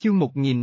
Chương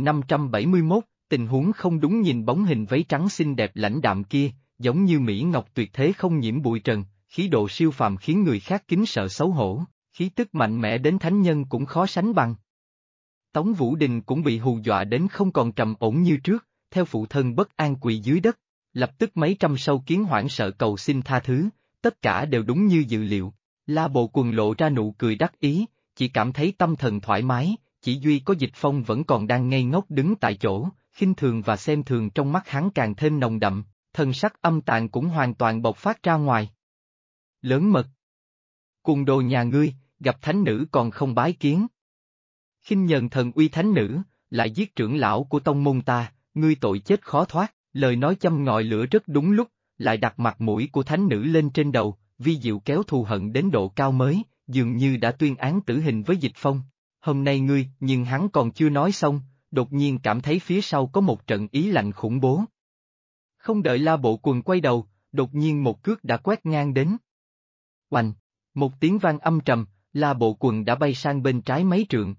1571, tình huống không đúng. Nhìn bóng hình váy trắng xinh đẹp lãnh đạm kia, giống như mỹ ngọc tuyệt thế không nhiễm bụi trần, khí độ siêu phàm khiến người khác kính sợ xấu hổ, khí tức mạnh mẽ đến thánh nhân cũng khó sánh bằng. Tống Vũ Đình cũng bị hù dọa đến không còn trầm ổn như trước, theo phụ thân bất an quỳ dưới đất, lập tức mấy trăm sâu kiến hoảng sợ cầu xin tha thứ, tất cả đều đúng như dự liệu. La Bộ Quần lộ ra nụ cười đắc ý, chỉ cảm thấy tâm thần thoải mái, chỉ duy có Dịch Phong vẫn còn đang ngây ngốc đứng tại chỗ, khinh thường và xem thường trong mắt hắn càng thêm nồng đậm, thần sắc âm tàn cũng hoàn toàn bộc phát ra ngoài. Lớn mật! Cuồng đồ nhà ngươi, gặp thánh nữ còn không bái kiến. Khinh nhờn thần uy thánh nữ, lại giết trưởng lão của tông môn ta, ngươi tội chết khó thoát. Lời nói châm ngòi lửa rất đúng lúc, lại đặt mặt mũi của thánh nữ lên trên đầu, vi diệu kéo thù hận đến độ cao mới, dường như đã tuyên án tử hình với Dịch Phong. Hôm nay ngươi, nhưng hắn còn chưa nói xong, đột nhiên cảm thấy phía sau có một trận ý lạnh khủng bố. Không đợi La Bộ Quần quay đầu, đột nhiên một cước đã quét ngang đến. Oành! Một tiếng vang âm trầm, La Bộ Quần đã bay sang bên trái mấy trượng.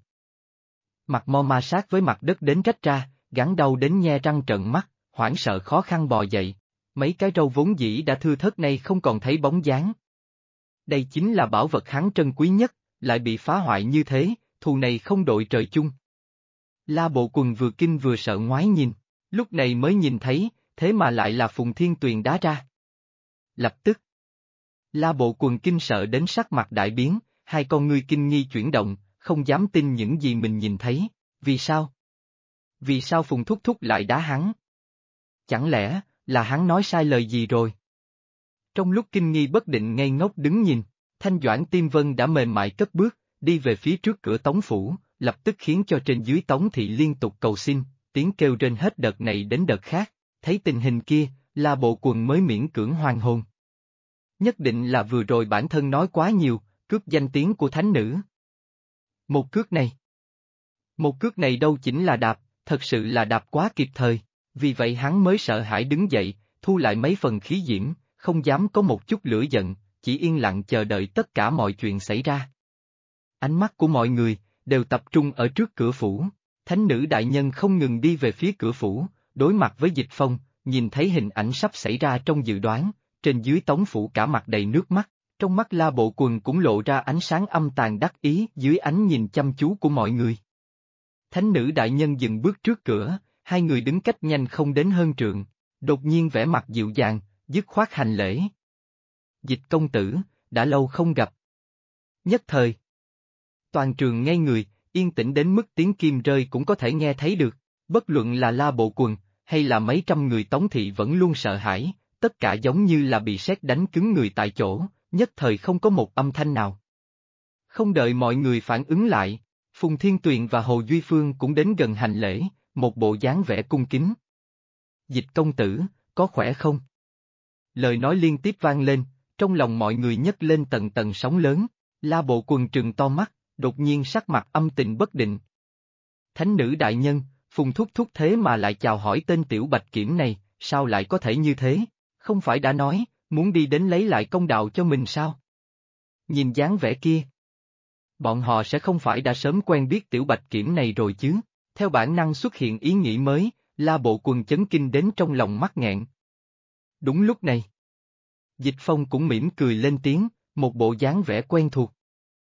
Mặt mo ma sát với mặt đất đến rách ra, gắn đau đến nhe răng trợn mắt, hoảng sợ khó khăn bò dậy. Mấy cái râu vốn dĩ đã thưa thớt nay không còn thấy bóng dáng. Đây chính là bảo vật hắn trân quý nhất, lại bị phá hoại như thế, thù này không đội trời chung. La Bộ Quần vừa kinh vừa sợ ngoái nhìn, lúc này mới nhìn thấy, thế mà lại là Phùng Thiên Tuyền đá ra. Lập tức, La Bộ Quần kinh sợ đến sắc mặt đại biến, hai con ngươi kinh nghi chuyển động, không dám tin những gì mình nhìn thấy. Vì sao? Vì sao Phùng Thúc Thúc lại đá hắn? Chẳng lẽ là hắn nói sai lời gì rồi? Trong lúc kinh nghi bất định ngây ngốc đứng nhìn, Thanh Doãn Tiêm Vân đã mềm mại cất bước, đi về phía trước cửa Tống phủ, lập tức khiến cho trên dưới Tống thị liên tục cầu xin, tiếng kêu trên hết đợt này đến đợt khác. Thấy tình hình kia, La Bộ Quần mới miễn cưỡng hoàn hồn. Nhất định là vừa rồi bản thân nói quá nhiều, cướp danh tiếng của thánh nữ. Một cước này đâu chính là đạp, thật sự là đạp quá kịp thời, vì vậy hắn mới sợ hãi đứng dậy, thu lại mấy phần khí diễm, không dám có một chút lửa giận, chỉ yên lặng chờ đợi tất cả mọi chuyện xảy ra. Ánh mắt của mọi người đều tập trung ở trước cửa phủ, thánh nữ đại nhân không ngừng đi về phía cửa phủ, đối mặt với Dịch Phong, nhìn thấy hình ảnh sắp xảy ra trong dự đoán, trên dưới Tống phủ cả mặt đầy nước mắt, trong mắt La Bộ Quần cũng lộ ra ánh sáng âm tàn đắc ý dưới ánh nhìn chăm chú của mọi người. Thánh nữ đại nhân dừng bước trước cửa, hai người đứng cách nhanh không đến hơn trượng, đột nhiên vẻ mặt dịu dàng, dứt khoát hành lễ. Dịch công tử, đã lâu không gặp. Nhất thời, toàn trường ngây người, yên tĩnh đến mức tiếng kim rơi cũng có thể nghe thấy được, bất luận là La Bộ Quần, hay là mấy trăm người Tống thị vẫn luôn sợ hãi, tất cả giống như là bị sét đánh cứng người tại chỗ, nhất thời không có một âm thanh nào. Không đợi mọi người phản ứng lại, Phùng Thiên Tuyền và Hồ Duy Phương cũng đến gần hành lễ, một bộ dáng vẻ cung kính. Dịch công tử, có khỏe không? Lời nói liên tiếp vang lên, trong lòng mọi người nhấc lên tầng tầng sóng lớn, La Bộ Quần trừng to mắt, đột nhiên sắc mặt âm tình bất định. Thánh nữ đại nhân, Phùng Thúc Thúc thế mà lại chào hỏi tên tiểu bạch kiểm này, sao lại có thể như thế? Không phải đã nói, muốn đi đến lấy lại công đạo cho mình sao? Nhìn dáng vẻ kia, bọn họ sẽ không phải đã sớm quen biết tiểu bạch kiểm này rồi chứ? Theo bản năng xuất hiện ý nghĩ mới, La Bộ Quần chấn kinh đến trong lòng mắc nghẹn. Đúng lúc này, Dịch Phong cũng mỉm cười lên tiếng, một bộ dáng vẻ quen thuộc.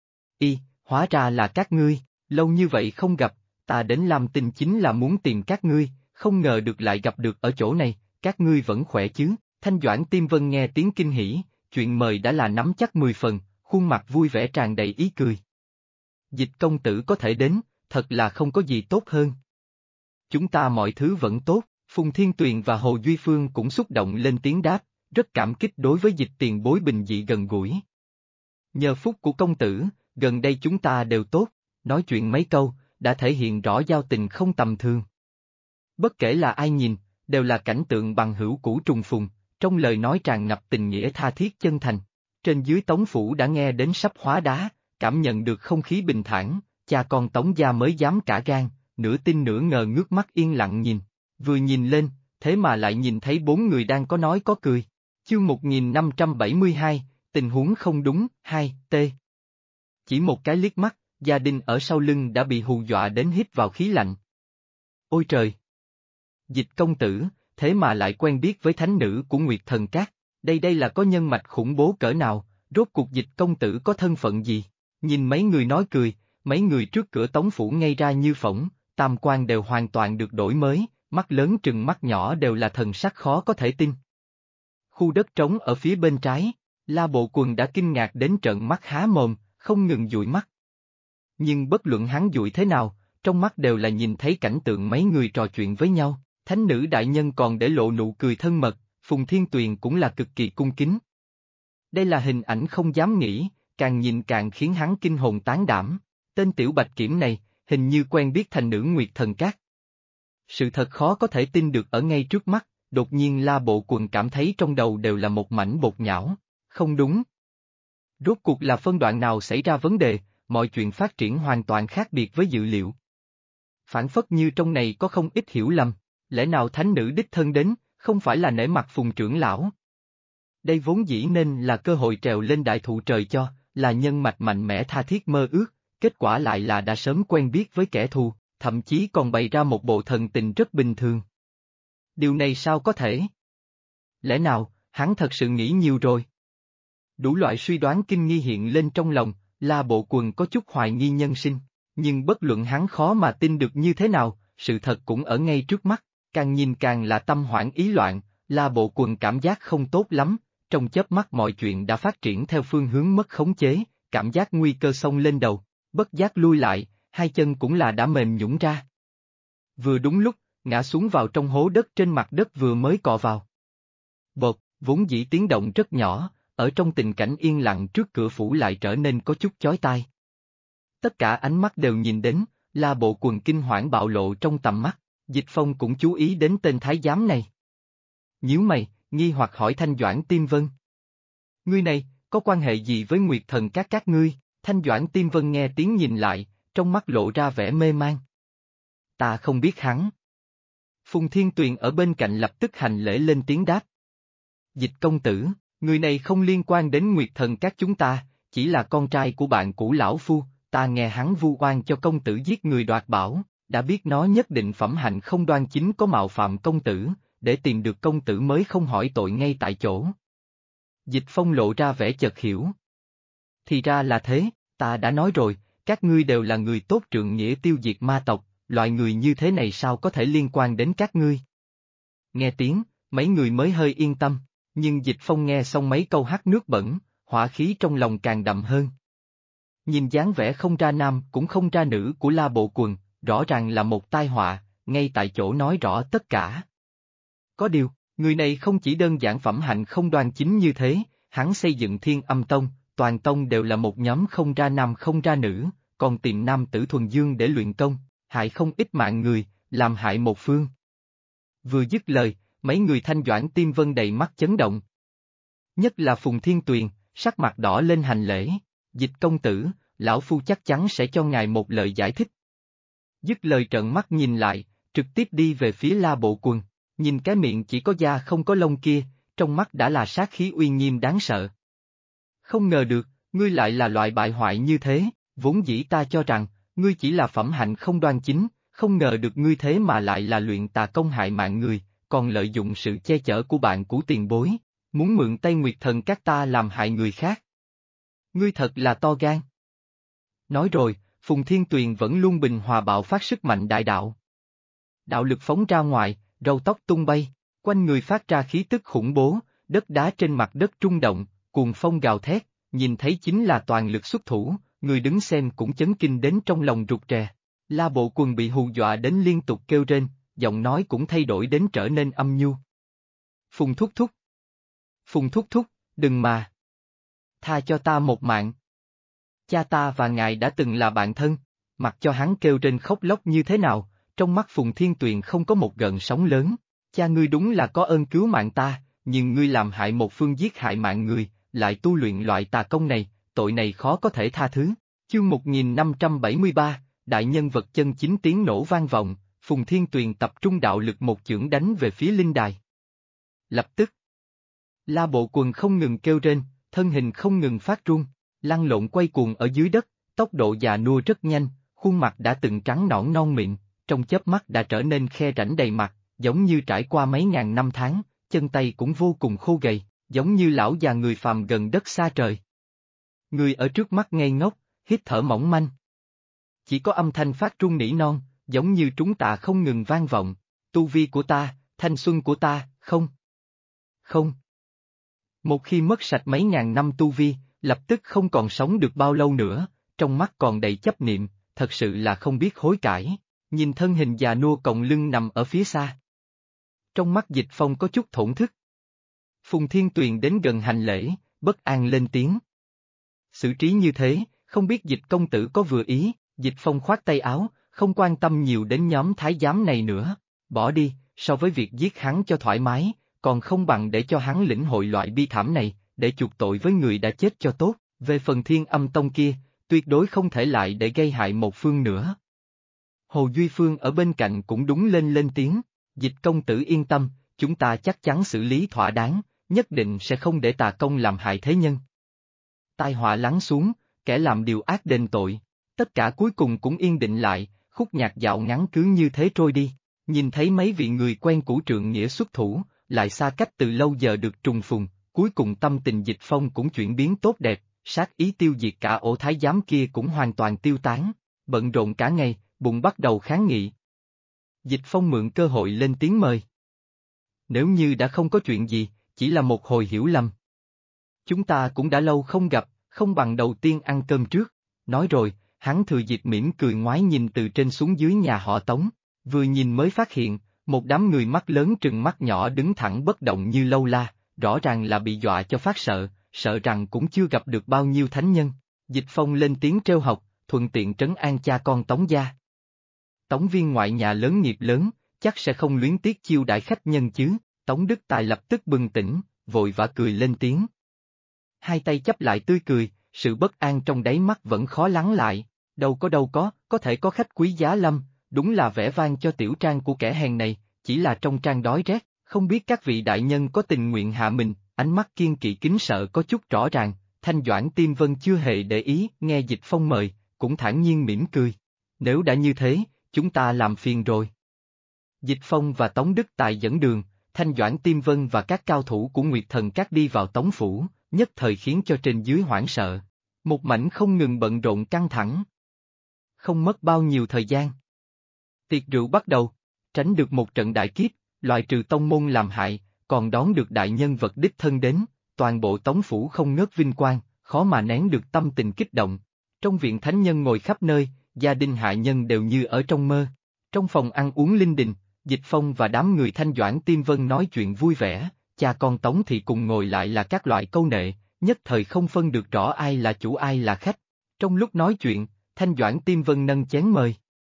Hóa ra là các ngươi, lâu như vậy không gặp, ta đến Lam Tinh chính là muốn tìm các ngươi, không ngờ được lại gặp được ở chỗ này, các ngươi vẫn khỏe chứ? Thanh Doãn Tiêm Vân nghe tiếng kinh hỉ, chuyện mời đã là nắm chắc 10 phần, khuôn mặt vui vẻ tràn đầy ý cười. Dịch công tử có thể đến, thật là không có gì tốt hơn. Chúng ta mọi thứ vẫn tốt, Phùng Thiên Tuyền và Hồ Duy Phương cũng xúc động lên tiếng đáp, rất cảm kích đối với Dịch tiền bối bình dị gần gũi. Nhờ phúc của công tử, gần đây chúng ta đều tốt, nói chuyện mấy câu, đã thể hiện rõ giao tình không tầm thường. Bất kể là ai nhìn, đều là cảnh tượng bằng hữu cũ trùng phùng, trong lời nói tràn ngập tình nghĩa tha thiết chân thành. Trên dưới Tống phủ đã nghe đến sắp hóa đá, cảm nhận được không khí bình thản, cha con Tống gia mới dám cả gan, nửa tin nửa ngờ ngước mắt yên lặng nhìn, vừa nhìn lên, thế mà lại nhìn thấy 4 người đang có nói có cười. Chương 1572, tình huống không đúng, 2T. Chỉ một cái liếc mắt, gia đình ở sau lưng đã bị hù dọa đến hít vào khí lạnh. Ôi trời! Dịch công tử, thế mà lại quen biết với thánh nữ của Nguyệt Thần Các, đây là có nhân mạch khủng bố cỡ nào, rốt cuộc dịch công tử có thân phận gì? Nhìn mấy người nói cười, mấy người trước cửa tống phủ ngây ra như phỗng, tam quan đều hoàn toàn được đổi mới, mắt lớn trừng mắt nhỏ đều là thần sắc khó có thể tin. Khu đất trống ở phía bên trái, La Bộ Quần đã kinh ngạc đến trợn mắt há mồm, không ngừng dụi mắt. Nhưng bất luận hắn dụi thế nào, trong mắt đều là nhìn thấy cảnh tượng mấy người trò chuyện với nhau, thánh nữ đại nhân còn để lộ nụ cười thân mật, Phùng Thiên Tuyền cũng là cực kỳ cung kính. Đây là hình ảnh không dám nghĩ, càng nhìn càng khiến hắn kinh hồn tán đảm, tên tiểu bạch kiểm này, hình như quen biết thành nữ Nguyệt Thần Các. Sự thật khó có thể tin được ở ngay trước mắt, đột nhiên La Bộ Quần cảm thấy trong đầu đều là một mảnh bột nhão, không đúng. Rốt cuộc là phân đoạn nào xảy ra vấn đề, mọi chuyện phát triển hoàn toàn khác biệt với dự liệu. Phản phất như trong này có không ít hiểu lầm, lẽ nào thánh nữ đích thân đến, không phải là nể mặt Phùng trưởng lão. Đây vốn dĩ nên là cơ hội trèo lên đại thụ trời cho, là nhân mạch mạnh mẽ tha thiết mơ ước, kết quả lại là đã sớm quen biết với kẻ thù, thậm chí còn bày ra một bộ thần tình rất bình thường. Điều này sao có thể? Lẽ nào, hắn thật sự nghĩ nhiều rồi? Đủ loại suy đoán kinh nghi hiện lên trong lòng, La Bộ Quần có chút hoài nghi nhân sinh, nhưng bất luận hắn khó mà tin được như thế nào, sự thật cũng ở ngay trước mắt, càng nhìn càng là tâm hoảng ý loạn, La Bộ Quần cảm giác không tốt lắm, trong chớp mắt mọi chuyện đã phát triển theo phương hướng mất khống chế, cảm giác nguy cơ xông lên đầu, bất giác lui lại, hai chân cũng là đã mềm nhũn ra. Vừa đúng lúc, ngã xuống vào trong hố đất trên mặt đất vừa mới cọ vào. Bột, vốn dĩ tiếng động rất nhỏ, ở trong tình cảnh yên lặng trước cửa phủ lại trở nên có chút chói tai. Tất cả ánh mắt đều nhìn đến, La Bộ Quần kinh hoảng bạo lộ trong tầm mắt, Dịch Phong cũng chú ý đến tên thái giám này. Nhíu mày, nghi hoặc hỏi Thanh Doãn Tiêm Vân. Ngươi này, có quan hệ gì với Nguyệt Thần các ngươi? Thanh Doãn Tiêm Vân nghe tiếng nhìn lại, trong mắt lộ ra vẻ mê man. Ta không biết hắn. Phùng Thiên Tuyền ở bên cạnh lập tức hành lễ lên tiếng đáp. Dịch công tử, người này không liên quan đến Nguyệt Thần các chúng ta, chỉ là con trai của bạn cũ lão phu, ta nghe hắn vu oan cho công tử giết người đoạt bảo, đã biết nó nhất định phẩm hạnh không đoan chính có mạo phạm công tử, để tìm được công tử mới không hỏi tội ngay tại chỗ. Dịch Phong lộ ra vẻ chợt hiểu. Thì ra là thế, ta đã nói rồi, các ngươi đều là người tốt trượng nghĩa tiêu diệt ma tộc, loại người như thế này sao có thể liên quan đến các ngươi? Nghe tiếng, mấy người mới hơi yên tâm, nhưng Dịch Phong nghe xong mấy câu hắt nước bẩn, hỏa khí trong lòng càng đậm hơn. Nhìn dáng vẻ không ra nam cũng không ra nữ của La Bộ Quần, rõ ràng là một tai họa, ngay tại chỗ nói rõ tất cả. Có điều, người này không chỉ đơn giản phẩm hạnh không đoan chính như thế, hắn xây dựng Thiên Âm Tông, toàn tông đều là một nhóm không ra nam không ra nữ, còn tìm nam tử thuần dương để luyện công, hại không ít mạng người, làm hại một phương. Vừa dứt lời, mấy người Thanh Doãn Tiêm Vân đầy mắt chấn động. Nhất là Phùng Thiên Tuyền, sắc mặt đỏ lên hành lễ, Dịch công tử, lão phu chắc chắn sẽ cho ngài một lời giải thích. Dứt lời trợn mắt nhìn lại, trực tiếp đi về phía La Bộ Quần, nhìn cái miệng chỉ có da không có lông kia, trong mắt đã là sát khí uy nghiêm đáng sợ. Không ngờ được, ngươi lại là loại bại hoại như thế, vốn dĩ ta cho rằng, ngươi chỉ là phẩm hạnh không đoan chính, không ngờ được ngươi thế mà lại là luyện tà công hại mạng người, còn lợi dụng sự che chở của bạn cũ tiền bối, muốn mượn tay Nguyệt Thần các ta làm hại người khác. Ngươi thật là to gan. Nói rồi, Phùng Thiên Tuyền vẫn luôn bình hòa bạo phát sức mạnh đại đạo. Đạo lực phóng ra ngoài, râu tóc tung bay, quanh người phát ra khí tức khủng bố, đất đá trên mặt đất rung động, cuồng phong gào thét, nhìn thấy chính là toàn lực xuất thủ, người đứng xem cũng chấn kinh đến trong lòng rụt rè. La Bộ Quần bị hù dọa đến liên tục kêu rên, giọng nói cũng thay đổi đến trở nên âm nhu. Phùng thúc thúc. Phùng thúc thúc, đừng mà. Tha cho ta một mạng. Cha ta và ngài đã từng là bạn thân, mặc cho hắn kêu rên khóc lóc như thế nào, trong mắt Phùng Thiên Tuyền không có một gợn sóng lớn. Cha ngươi đúng là có ơn cứu mạng ta, nhưng ngươi làm hại một phương giết hại mạng người, lại tu luyện loại tà công này, tội này khó có thể tha thứ. Chương 1573, đại nhân vật chân chính tiếng nổ vang vọng, Phùng Thiên Tuyền tập trung đạo lực một chưởng đánh về phía linh đài. Lập tức, La Bộ Quần không ngừng kêu rên, thân hình không ngừng phát run, lăn lộn quay cuồng ở dưới đất, tốc độ già nua rất nhanh, khuôn mặt đã từng trắng nõn non mịn, trong chớp mắt đã trở nên khe rãnh đầy mặt, giống như trải qua mấy ngàn năm tháng, chân tay cũng vô cùng khô gầy, giống như lão già người phàm gần đất xa trời. Người ở trước mắt ngây ngốc, hít thở mỏng manh. Chỉ có âm thanh phát trung nỉ non, giống như trúng tạ không ngừng vang vọng. Tu vi của ta, thanh xuân của ta, không. Không. Một khi mất sạch mấy ngàn năm tu vi, lập tức không còn sống được bao lâu nữa, trong mắt còn đầy chấp niệm, thật sự là không biết hối cải, nhìn thân hình già nua còng lưng nằm ở phía xa. Trong mắt Dịch Phong có chút thổn thức. Phùng Thiên Tuyền đến gần hành lễ, bất an lên tiếng. Xử trí như thế, không biết Dịch công tử có vừa ý, Dịch Phong khoát tay áo, không quan tâm nhiều đến nhóm thái giám này nữa, bỏ đi, so với việc giết hắn cho thoải mái, còn không bằng để cho hắn lĩnh hội loại bi thảm này, để chuộc tội với người đã chết cho tốt, về phần Thiên Âm Tông kia, tuyệt đối không thể lại để gây hại một phương nữa. Hồ Duy Phương ở bên cạnh cũng đúng lên tiếng, Dịch công tử yên tâm, chúng ta chắc chắn xử lý thỏa đáng, nhất định sẽ không để tà công làm hại thế nhân. Tai họa lắng xuống, kẻ làm điều ác đền tội, tất cả cuối cùng cũng yên định lại, khúc nhạc dạo ngắn cứ như thế trôi đi, nhìn thấy mấy vị người quen cũ trượng nghĩa xuất thủ, lại xa cách từ lâu giờ được trùng phùng, cuối cùng tâm tình Dịch Phong cũng chuyển biến tốt đẹp, sát ý tiêu diệt cả ổ thái giám kia cũng hoàn toàn tiêu tán, bận rộn cả ngày, bụng bắt đầu kháng nghị. Dịch Phong mượn cơ hội lên tiếng mời. Nếu như đã không có chuyện gì, chỉ là một hồi hiểu lầm. Chúng ta cũng đã lâu không gặp, không bằng đầu tiên ăn cơm trước, nói rồi, hắn thừa dịp mỉm cười ngoái nhìn từ trên xuống dưới nhà họ Tống, vừa nhìn mới phát hiện, một đám người mắt lớn trừng mắt nhỏ đứng thẳng bất động như lâu la, rõ ràng là bị dọa cho phát sợ, sợ rằng cũng chưa gặp được bao nhiêu thánh nhân. Dịch Phong lên tiếng trêu học, thuận tiện trấn an cha con Tống gia. Tống viên ngoại nhà lớn nghiệp lớn, chắc sẽ không luyến tiếc chiêu đãi khách nhân chứ, Tống Đức Tài lập tức bừng tỉnh, vội vã cười lên tiếng. Hai tay chắp lại tươi cười, sự bất an trong đáy mắt vẫn khó lắng lại, đâu có thể có khách quý giá lâm, đúng là vẻ vang cho tiểu trang của kẻ hèn này, chỉ là trong trang đói rét, không biết các vị đại nhân có tình nguyện hạ mình, ánh mắt kiên kỵ kính sợ có chút rõ ràng, Thanh Doãn Tiêm Vân chưa hề để ý, nghe Dịch Phong mời, cũng thản nhiên mỉm cười. Nếu đã như thế, chúng ta làm phiền rồi. Dịch Phong và Tống Đức Tài dẫn đường, Thanh Doãn Tiêm Vân và các cao thủ của Nguyệt Thần Các đi vào Tống Phủ, nhất thời khiến cho trên dưới hoảng sợ. Một mảnh không ngừng bận rộn căng thẳng. Không mất bao nhiêu thời gian. Tiệc rượu bắt đầu, tránh được một trận đại kiếp, loại trừ tông môn làm hại, còn đón được đại nhân vật đích thân đến, toàn bộ Tống Phủ không ngớt vinh quang, khó mà nén được tâm tình kích động. Trong viện thánh nhân ngồi khắp nơi, gia đình hạ nhân đều như ở trong mơ. Trong phòng ăn uống linh đình, Dịch Phong và đám người Thanh Doãn Tiêm Vân nói chuyện vui vẻ, cha con Tống thì cùng ngồi lại là các loại câu nệ, nhất thời không phân được rõ ai là chủ ai là khách. Trong lúc nói chuyện, Thanh Doãn Tiêm Vân nâng chén mời.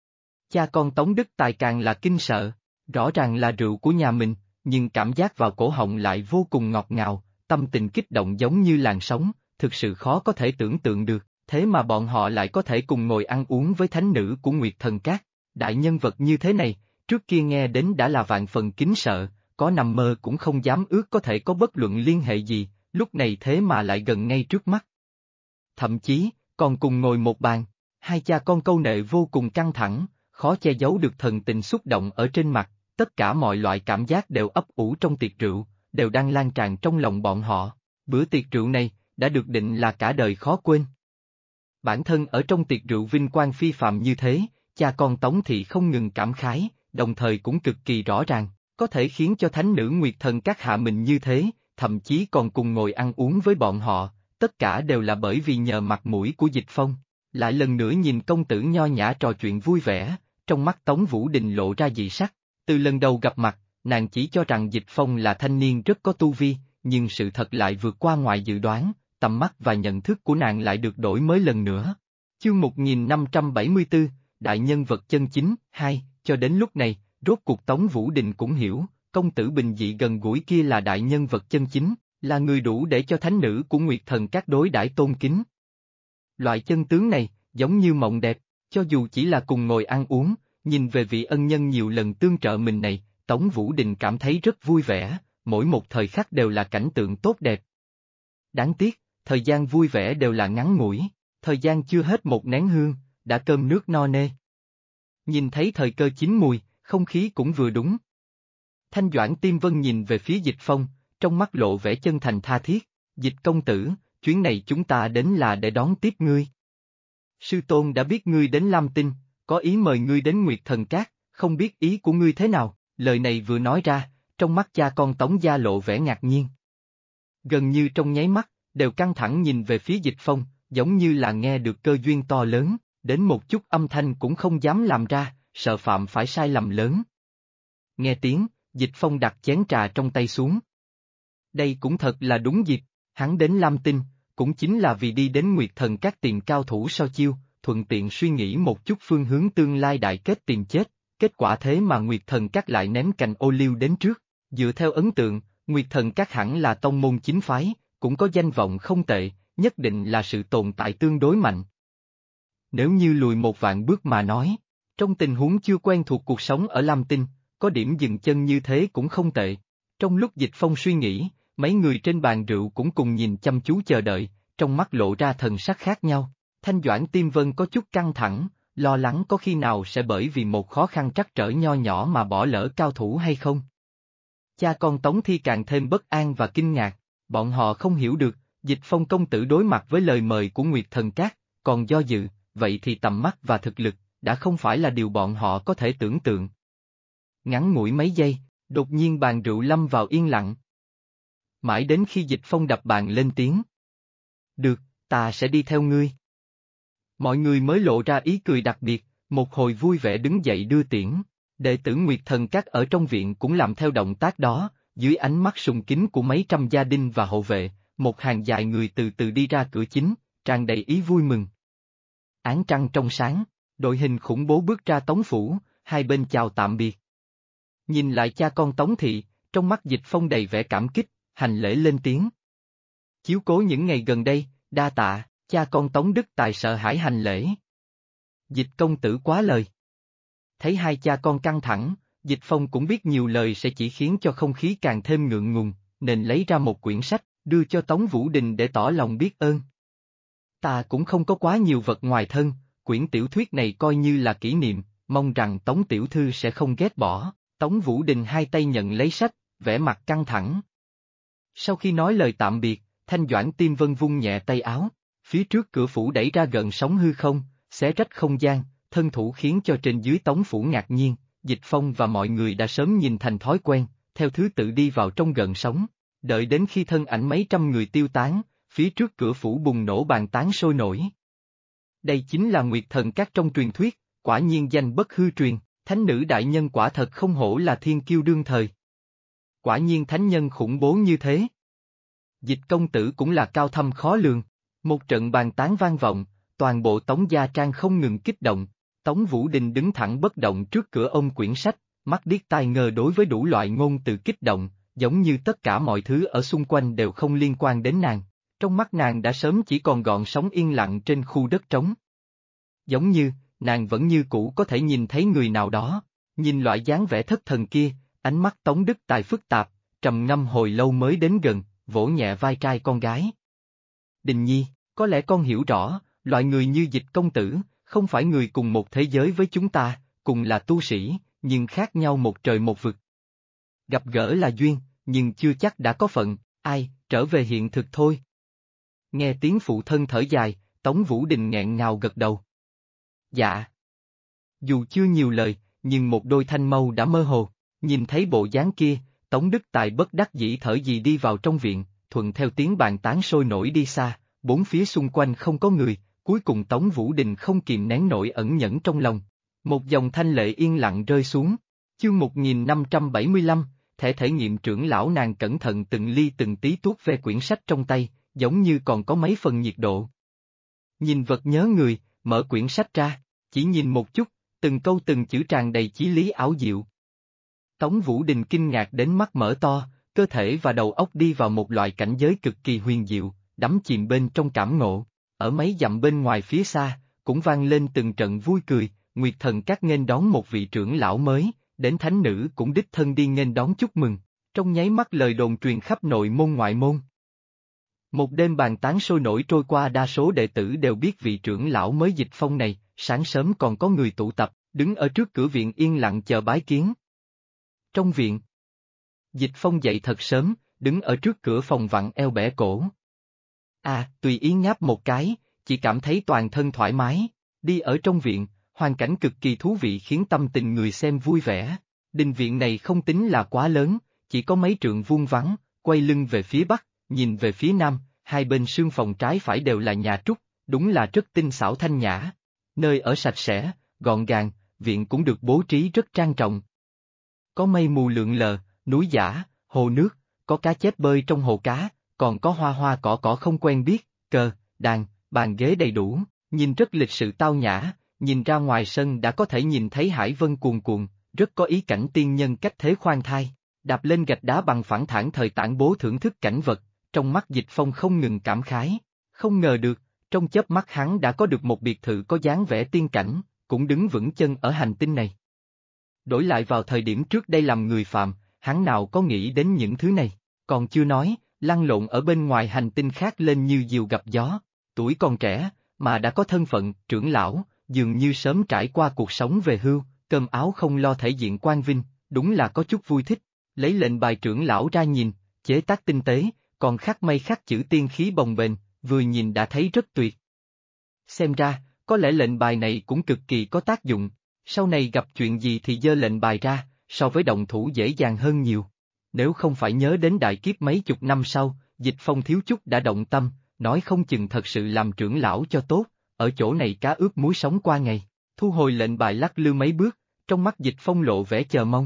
Cha con Tống Đức Tài càng là kinh sợ, rõ ràng là rượu của nhà mình, nhưng cảm giác vào cổ họng lại vô cùng ngọt ngào, tâm tình kích động giống như làn sóng, thực sự khó có thể tưởng tượng được, thế mà bọn họ lại có thể cùng ngồi ăn uống với thánh nữ của Nguyệt Thần Các. Đại nhân vật như thế này, trước kia nghe đến đã là vạn phần kính sợ, có nằm mơ cũng không dám ước có thể có bất luận liên hệ gì, lúc này thế mà lại gần ngay trước mắt. Thậm chí, còn cùng ngồi một bàn, hai cha con câu nệ vô cùng căng thẳng, khó che giấu được thần tình xúc động ở trên mặt, tất cả mọi loại cảm giác đều ấp ủ trong tiệc rượu, đều đang lan tràn trong lòng bọn họ. Bữa tiệc rượu này, đã được định là cả đời khó quên. Bản thân ở trong tiệc rượu vinh quang phi phàm như thế, cha con Tống thì không ngừng cảm khái, đồng thời cũng cực kỳ rõ ràng, có thể khiến cho thánh nữ Nguyệt Thần Các hạ mình như thế, thậm chí còn cùng ngồi ăn uống với bọn họ, tất cả đều là bởi vì nhờ mặt mũi của Dịch Phong. Lại lần nữa nhìn công tử nho nhã trò chuyện vui vẻ, trong mắt Tống Vũ Đình lộ ra dị sắc. Từ lần đầu gặp mặt, nàng chỉ cho rằng Dịch Phong là thanh niên rất có tu vi, nhưng sự thật lại vượt qua ngoài dự đoán, tầm mắt và nhận thức của nàng lại được đổi mới lần nữa. Chương 1574, Đại nhân vật chân chính, 2, cho đến lúc này, rốt cuộc Tống Vũ Đình cũng hiểu, công tử bình dị gần gũi kia là đại nhân vật chân chính, là người đủ để cho thánh nữ của Nguyệt Thần Các đối đãi tôn kính. Loại chân tướng này, giống như mộng đẹp, cho dù chỉ là cùng ngồi ăn uống, nhìn về vị ân nhân nhiều lần tương trợ mình này, Tống Vũ Đình cảm thấy rất vui vẻ, mỗi một thời khắc đều là cảnh tượng tốt đẹp. Đáng tiếc, thời gian vui vẻ đều là ngắn ngủi, thời gian chưa hết một nén hương, đã cơm nước no nê. Nhìn thấy thời cơ chín mùi, không khí cũng vừa đúng. Thanh Doãn Tiêm Vân nhìn về phía Dịch Phong, trong mắt lộ vẻ chân thành tha thiết. Dịch công tử, chuyến này chúng ta đến là để đón tiếp ngươi. Sư tôn đã biết ngươi đến Lam Tinh, có ý mời ngươi đến Nguyệt Thần Cát, không biết ý của ngươi thế nào, lời này vừa nói ra, trong mắt cha con Tống Gia lộ vẻ ngạc nhiên. Gần như trong nháy mắt, đều căng thẳng nhìn về phía Dịch Phong, giống như là nghe được cơ duyên to lớn, đến một chút âm thanh cũng không dám làm ra, sợ phạm phải sai lầm lớn. Nghe tiếng, Dịch Phong đặt chén trà trong tay xuống. Đây cũng thật là đúng dịp, hắn đến Lam Tinh, cũng chính là vì đi đến Nguyệt Thần Cát tìm cao thủ so chiêu, thuận tiện suy nghĩ một chút phương hướng tương lai đại kết tìm chết, kết quả thế mà Nguyệt Thần Cát lại ném cành ô liu đến trước. Dựa theo ấn tượng, Nguyệt Thần Cát hẳn là tông môn chính phái, cũng có danh vọng không tệ, nhất định là sự tồn tại tương đối mạnh. Nếu như lùi một vạn bước mà nói, trong tình huống chưa quen thuộc cuộc sống ở Lam Tinh, có điểm dừng chân như thế cũng không tệ. Trong lúc Dịch Phong suy nghĩ, mấy người trên bàn rượu cũng cùng nhìn chăm chú chờ đợi, trong mắt lộ ra thần sắc khác nhau. Thanh Doãn Tiêm Vân có chút căng thẳng, lo lắng có khi nào sẽ bởi vì một khó khăn trắc trở nho nhỏ mà bỏ lỡ cao thủ hay không. Cha con Tống Thi càng thêm bất an và kinh ngạc, bọn họ không hiểu được, Dịch Phong công tử đối mặt với lời mời của Nguyệt Thần Cát, còn do dự, vậy thì tầm mắt và thực lực, đã không phải là điều bọn họ có thể tưởng tượng. Ngắn ngủi mấy giây, đột nhiên bàn rượu lâm vào yên lặng. Mãi đến khi Dịch Phong đập bàn lên tiếng. Được, ta sẽ đi theo ngươi. Mọi người mới lộ ra ý cười đặc biệt, một hồi vui vẻ đứng dậy đưa tiễn. Đệ tử Nguyệt Thần Cát ở trong viện cũng làm theo động tác đó, dưới ánh mắt sùng kính của mấy trăm gia đình và hộ vệ, một hàng dài người từ từ đi ra cửa chính, tràn đầy ý vui mừng. Áng trăng trong sáng, đội hình khủng bố bước ra Tống phủ, hai bên chào tạm biệt. Nhìn lại cha con Tống Thị, trong mắt Dịch Phong đầy vẻ cảm kích, hành lễ lên tiếng. Chiếu cố những ngày gần đây, đa tạ, cha con Tống Đức Tài sợ hãi hành lễ. Dịch công tử quá lời. Thấy hai cha con căng thẳng, Dịch Phong cũng biết nhiều lời sẽ chỉ khiến cho không khí càng thêm ngượng ngùng, nên lấy ra một quyển sách, đưa cho Tống Vũ Đình để tỏ lòng biết ơn. Ta cũng không có quá nhiều vật ngoài thân, quyển tiểu thuyết này coi như là kỷ niệm, mong rằng Tống Tiểu Thư sẽ không ghét bỏ. Tống Vũ Đình hai tay nhận lấy sách, vẻ mặt căng thẳng. Sau khi nói lời tạm biệt, Thanh Doãn Tiêm Vân vung nhẹ tay áo, phía trước cửa phủ đẩy ra gợn sóng hư không, xé rách không gian, thân thủ khiến cho trên dưới Tống phủ ngạc nhiên, Dịch Phong và mọi người đã sớm nhìn thành thói quen, theo thứ tự đi vào trong gợn sóng, đợi đến khi thân ảnh mấy trăm người tiêu tán, phía trước cửa phủ bùng nổ bàn tán sôi nổi. Đây chính là Nguyệt Thần Cát trong truyền thuyết, quả nhiên danh bất hư truyền, thánh nữ đại nhân quả thật không hổ là thiên kiêu đương thời. Quả nhiên thánh nhân khủng bố như thế. Dịch công tử cũng là cao thâm khó lường, một trận bàn tán vang vọng, toàn bộ Tống gia trang không ngừng kích động. Tống Vũ Đình đứng thẳng bất động trước cửa ôm quyển sách, mắt điếc tai ngơ đối với đủ loại ngôn từ kích động, giống như tất cả mọi thứ ở xung quanh đều không liên quan đến nàng. Trong mắt nàng đã sớm chỉ còn gọn sóng yên lặng trên khu đất trống. Giống như, nàng vẫn như cũ có thể nhìn thấy người nào đó, nhìn loại dáng vẻ thất thần kia, ánh mắt Tống Đức Tài phức tạp, trầm ngâm hồi lâu mới đến gần, vỗ nhẹ vai trai con gái. Đình Nhi, có lẽ con hiểu rõ, loại người như Dịch công tử, không phải người cùng một thế giới với chúng ta, cùng là tu sĩ, nhưng khác nhau một trời một vực. Gặp gỡ là duyên, nhưng chưa chắc đã có phận, ai, trở về hiện thực thôi. Nghe tiếng phụ thân thở dài, Tống Vũ Đình nghẹn ngào gật đầu. Dạ. Dù chưa nhiều lời, nhưng một đôi thanh mâu đã mơ hồ, nhìn thấy bộ dáng kia, Tống Đức Tài bất đắc dĩ thở gì đi vào trong viện, thuận theo tiếng bàn tán sôi nổi đi xa, bốn phía xung quanh không có người, cuối cùng Tống Vũ Đình không kìm nén nổi ẩn nhẫn trong lòng. Một dòng thanh lệ yên lặng rơi xuống. Chương 1575, thể nghiệm trưởng lão nàng cẩn thận từng ly từng tí tuốt ve quyển sách trong tay, giống như còn có mấy phần nhiệt độ. Nhìn vật nhớ người, mở quyển sách ra, chỉ nhìn một chút, từng câu từng chữ tràn đầy chí lý ảo diệu. Tống Vũ Đình kinh ngạc đến mắt mở to, cơ thể và đầu óc đi vào một loại cảnh giới cực kỳ huyền diệu, đắm chìm bên trong cảm ngộ. Ở mấy dặm bên ngoài phía xa, cũng vang lên từng trận vui cười, Nguyệt Thần Cát nghênh đón một vị trưởng lão mới, đến thánh nữ cũng đích thân đi nghênh đón chúc mừng, trong nháy mắt lời đồn truyền khắp nội môn ngoại môn. Một đêm bàn tán sôi nổi trôi qua, đa số đệ tử đều biết vị trưởng lão mới Dịch Phong này, sáng sớm còn có người tụ tập, đứng ở trước cửa viện yên lặng chờ bái kiến. Trong viện, Dịch Phong dậy thật sớm, đứng ở trước cửa phòng vặn eo bẻ cổ. Tùy ý ngáp một cái, chỉ cảm thấy toàn thân thoải mái, đi ở trong viện, hoàn cảnh cực kỳ thú vị khiến tâm tình người xem vui vẻ. Đình viện này không tính là quá lớn, chỉ có mấy trượng vuông vắn, quay lưng về phía bắc, nhìn về phía nam, hai bên sương phòng trái phải đều là nhà trúc, đúng là rất tinh xảo thanh nhã. Nơi ở sạch sẽ, gọn gàng, viện cũng được bố trí rất trang trọng. Có mây mù lượn lờ, núi giả, hồ nước, có cá chép bơi trong hồ cá, còn có hoa hoa cỏ cỏ không quen biết, cờ, đàn, bàn ghế đầy đủ, nhìn rất lịch sự tao nhã, nhìn ra ngoài sân đã có thể nhìn thấy hải vân cuồn cuộn, rất có ý cảnh tiên nhân cách thế khoan thai. Đạp lên gạch đá bằng phẳng thản thời tản bố thưởng thức cảnh vật, trong mắt Dịch Phong không ngừng cảm khái. Không ngờ được, trong chớp mắt hắn đã có được một biệt thự có dáng vẻ tiên cảnh, cũng đứng vững chân ở hành tinh này. Đổi lại vào thời điểm trước đây làm người phàm, hắn nào có nghĩ đến những thứ này, còn chưa nói, lăn lộn ở bên ngoài hành tinh khác lên như diều gặp gió, tuổi còn trẻ, mà đã có thân phận trưởng lão, dường như sớm trải qua cuộc sống về hưu, cơm áo không lo thể diện quang vinh, đúng là có chút vui thích. Lấy lệnh bài trưởng lão ra nhìn, chế tác tinh tế, còn khắc mây khắc chữ tiên khí bồng bềnh, vừa nhìn đã thấy rất tuyệt. Xem ra, có lẽ lệnh bài này cũng cực kỳ có tác dụng, sau này gặp chuyện gì thì giơ lệnh bài ra, so với động thủ dễ dàng hơn nhiều. Nếu không phải nhớ đến đại kiếp mấy chục năm sau, Dịch Phong thiếu chút đã động tâm, nói không chừng thật sự làm trưởng lão cho tốt, ở chỗ này cá ướp muối sống qua ngày. Thu hồi lệnh bài lắc lư mấy bước, trong mắt Dịch Phong lộ vẻ chờ mong.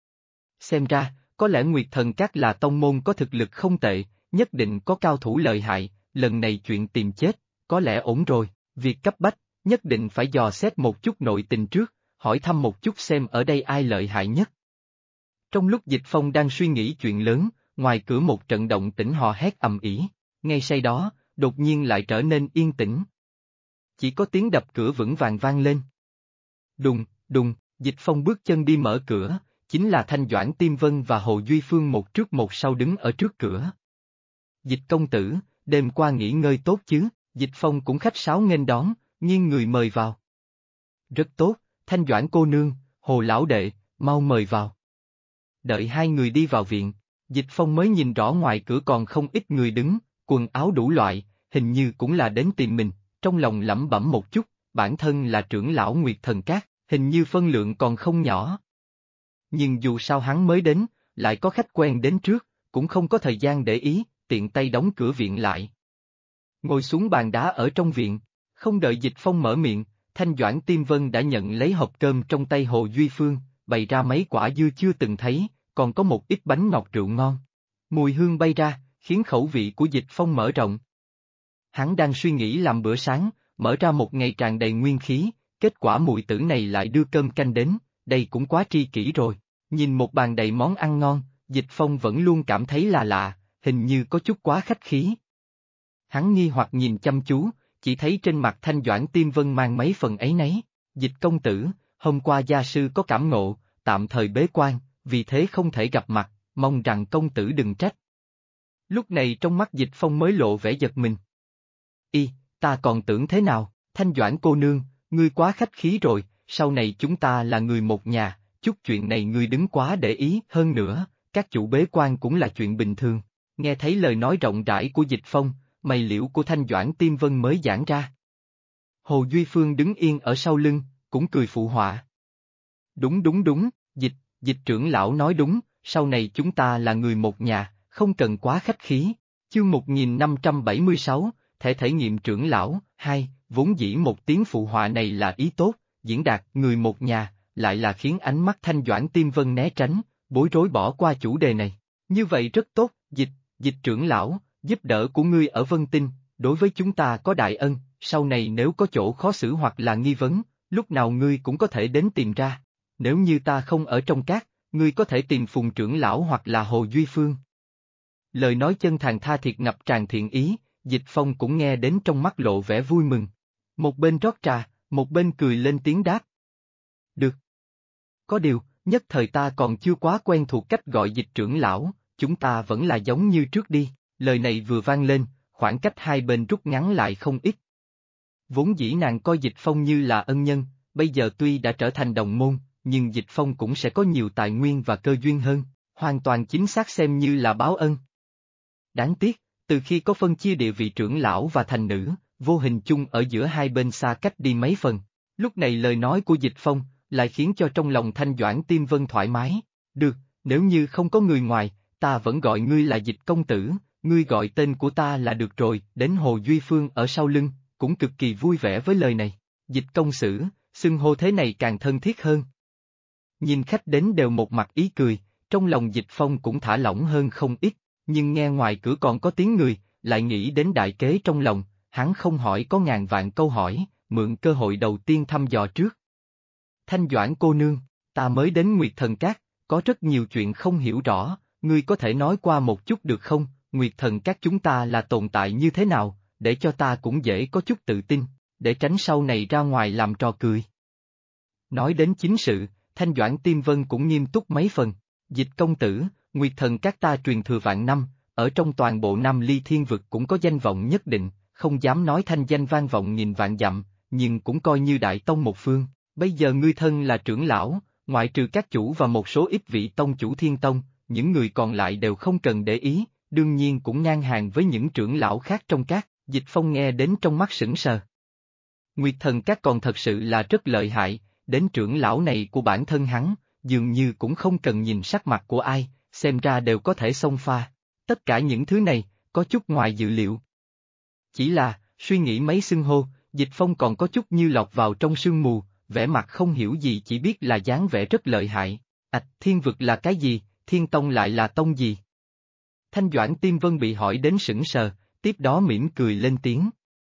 Xem ra, có lẽ Nguyệt Thần Các là tông môn có thực lực không tệ, nhất định có cao thủ lợi hại, lần này chuyện tìm chết, có lẽ ổn rồi, việc cấp bách, nhất định phải dò xét một chút nội tình trước, hỏi thăm một chút xem ở đây ai lợi hại nhất. Trong lúc Dịch Phong đang suy nghĩ chuyện lớn, ngoài cửa một trận động tĩnh hò hét ầm ĩ, ngay sau đó, đột nhiên lại trở nên yên tĩnh. Chỉ có tiếng đập cửa vững vàng vang lên. Đùng, đùng, Dịch Phong bước chân đi mở cửa. Chính là Thanh Doãn Tiêm Vân và Hồ Duy Phương một trước một sau đứng ở trước cửa. Dịch công tử, đêm qua nghỉ ngơi tốt chứ, Dịch Phong cũng khách sáo nghênh đón, nghiêng người mời vào. Rất tốt, Thanh Doãn cô nương, Hồ lão đệ, mau mời vào. Đợi hai người đi vào viện, Dịch Phong mới nhìn rõ ngoài cửa còn không ít người đứng, quần áo đủ loại, hình như cũng là đến tìm mình, trong lòng lẩm bẩm một chút, bản thân là trưởng lão Nguyệt Thần Các, hình như phân lượng còn không nhỏ. Nhưng dù sao hắn mới đến, lại có khách quen đến trước, cũng không có thời gian để ý, tiện tay đóng cửa viện lại. Ngồi xuống bàn đá ở trong viện, không đợi Dịch Phong mở miệng, Thanh Doãn Tiêm Vân đã nhận lấy hộp cơm trong tay Hồ Duy Phương, bày ra mấy quả dưa chưa từng thấy, còn có một ít bánh ngọt rượu ngon. Mùi hương bay ra, khiến khẩu vị của Dịch Phong mở rộng. Hắn đang suy nghĩ làm bữa sáng, mở ra một ngày tràn đầy nguyên khí, kết quả mùi tử này lại đưa cơm canh đến, đây cũng quá tri kỷ rồi. Nhìn một bàn đầy món ăn ngon, Dịch Phong vẫn luôn cảm thấy là lạ, hình như có chút quá khách khí. Hắn nghi hoặc nhìn chăm chú, chỉ thấy trên mặt Thanh Doãn Tiêm Vân mang mấy phần áy náy. Dịch công tử, hôm qua gia sư có cảm ngộ, tạm thời bế quan, vì thế không thể gặp mặt, mong rằng công tử đừng trách. Lúc này trong mắt Dịch Phong mới lộ vẻ giật mình. Ta còn tưởng thế nào, Thanh Doãn cô nương, ngươi quá khách khí rồi, sau này chúng ta là người một nhà. Chút chuyện này ngươi đứng quá để ý, hơn nữa, các chủ bế quan cũng là chuyện bình thường. Nghe thấy lời nói rộng rãi của Dịch Phong, mày liễu của Thanh Doãn Tiêm Vân mới giãn ra. Hồ Duy Phương đứng yên ở sau lưng, cũng cười phụ họa. Đúng, dịch trưởng lão nói đúng, sau này chúng ta là người một nhà, không cần quá khách khí. Chương 1576, thể thể nghiệm trưởng lão, 2, vốn dĩ một tiếng phụ họa này là ý tốt, diễn đạt người một nhà. Lại là khiến ánh mắt Thanh Doãn Tiêm Vân né tránh, bối rối bỏ qua chủ đề này. Như vậy rất tốt, dịch trưởng lão, giúp đỡ của ngươi ở Vân Tinh, đối với chúng ta có đại ân, sau này nếu có chỗ khó xử hoặc là nghi vấn, lúc nào ngươi cũng có thể đến tìm ra. Nếu như ta không ở trong các, ngươi có thể tìm Phùng trưởng lão hoặc là Hồ Duy Phương. Lời nói chân thành tha thiệt ngập tràn thiện ý, Dịch Phong cũng nghe đến trong mắt lộ vẻ vui mừng. Một bên rót trà, một bên cười lên tiếng đáp. Được. Có điều, nhất thời ta còn chưa quá quen thuộc cách gọi Dịch trưởng lão, chúng ta vẫn là giống như trước đi, lời này vừa vang lên, khoảng cách hai bên rút ngắn lại không ít. Vốn dĩ nàng coi Dịch Phong như là ân nhân, bây giờ tuy đã trở thành đồng môn, nhưng Dịch Phong cũng sẽ có nhiều tài nguyên và cơ duyên hơn, hoàn toàn chính xác xem như là báo ân. Đáng tiếc, từ khi có phân chia địa vị trưởng lão và thành nữ, vô hình chung ở giữa hai bên xa cách đi mấy phần. Lúc này lời nói của Dịch Phong, lại khiến cho trong lòng Thanh Doãn Tiêm Vân thoải mái. Được, nếu như không có người ngoài, ta vẫn gọi ngươi là Dịch công tử, ngươi gọi tên của ta là được rồi. Đến Hồ Duy Phương ở sau lưng, cũng cực kỳ vui vẻ với lời này. Dịch công sử, xưng hô thế này càng thân thiết hơn. Nhìn khách đến đều một mặt ý cười, trong lòng Dịch Phong cũng thả lỏng hơn không ít, nhưng nghe ngoài cửa còn có tiếng người, lại nghĩ đến đại kế trong lòng, hắn không hỏi có ngàn vạn câu hỏi, mượn cơ hội đầu tiên thăm dò trước. Thanh Doãn cô nương, ta mới đến Nguyệt Thần Các, có rất nhiều chuyện không hiểu rõ, ngươi có thể nói qua một chút được không? Nguyệt Thần Các chúng ta là tồn tại như thế nào, để cho ta cũng dễ có chút tự tin, để tránh sau này ra ngoài làm trò cười. Nói đến chính sự, Thanh Doãn Tiêm Vân cũng nghiêm túc mấy phần. Dịch công tử, Nguyệt Thần Các ta truyền thừa vạn năm, ở trong toàn bộ Nam Ly Thiên Vực cũng có danh vọng nhất định, không dám nói thanh danh vang vọng nghìn vạn dặm, nhưng cũng coi như đại tông một phương. Bây giờ ngươi thân là trưởng lão, ngoại trừ các chủ và một số ít vị tông chủ Thiên Tông, những người còn lại đều không cần để ý, đương nhiên cũng ngang hàng với những trưởng lão khác trong các. Dịch Phong nghe đến trong mắt sững sờ. Nguyệt Thần Các còn thật sự là rất lợi hại, đến trưởng lão này của bản thân hắn, dường như cũng không cần nhìn sắc mặt của ai, xem ra đều có thể xông pha. Tất cả những thứ này, có chút ngoài dự liệu. Chỉ là, suy nghĩ mấy xưng hô, Dịch Phong còn có chút như lọt vào trong sương mù, vẻ mặt không hiểu gì chỉ biết là dáng vẻ rất lợi hại. Thiên vực là cái gì, Thiên Tông lại là tông gì? Thanh Doãn Tiêm Vân bị hỏi đến sững sờ, tiếp đó mỉm cười lên tiếng.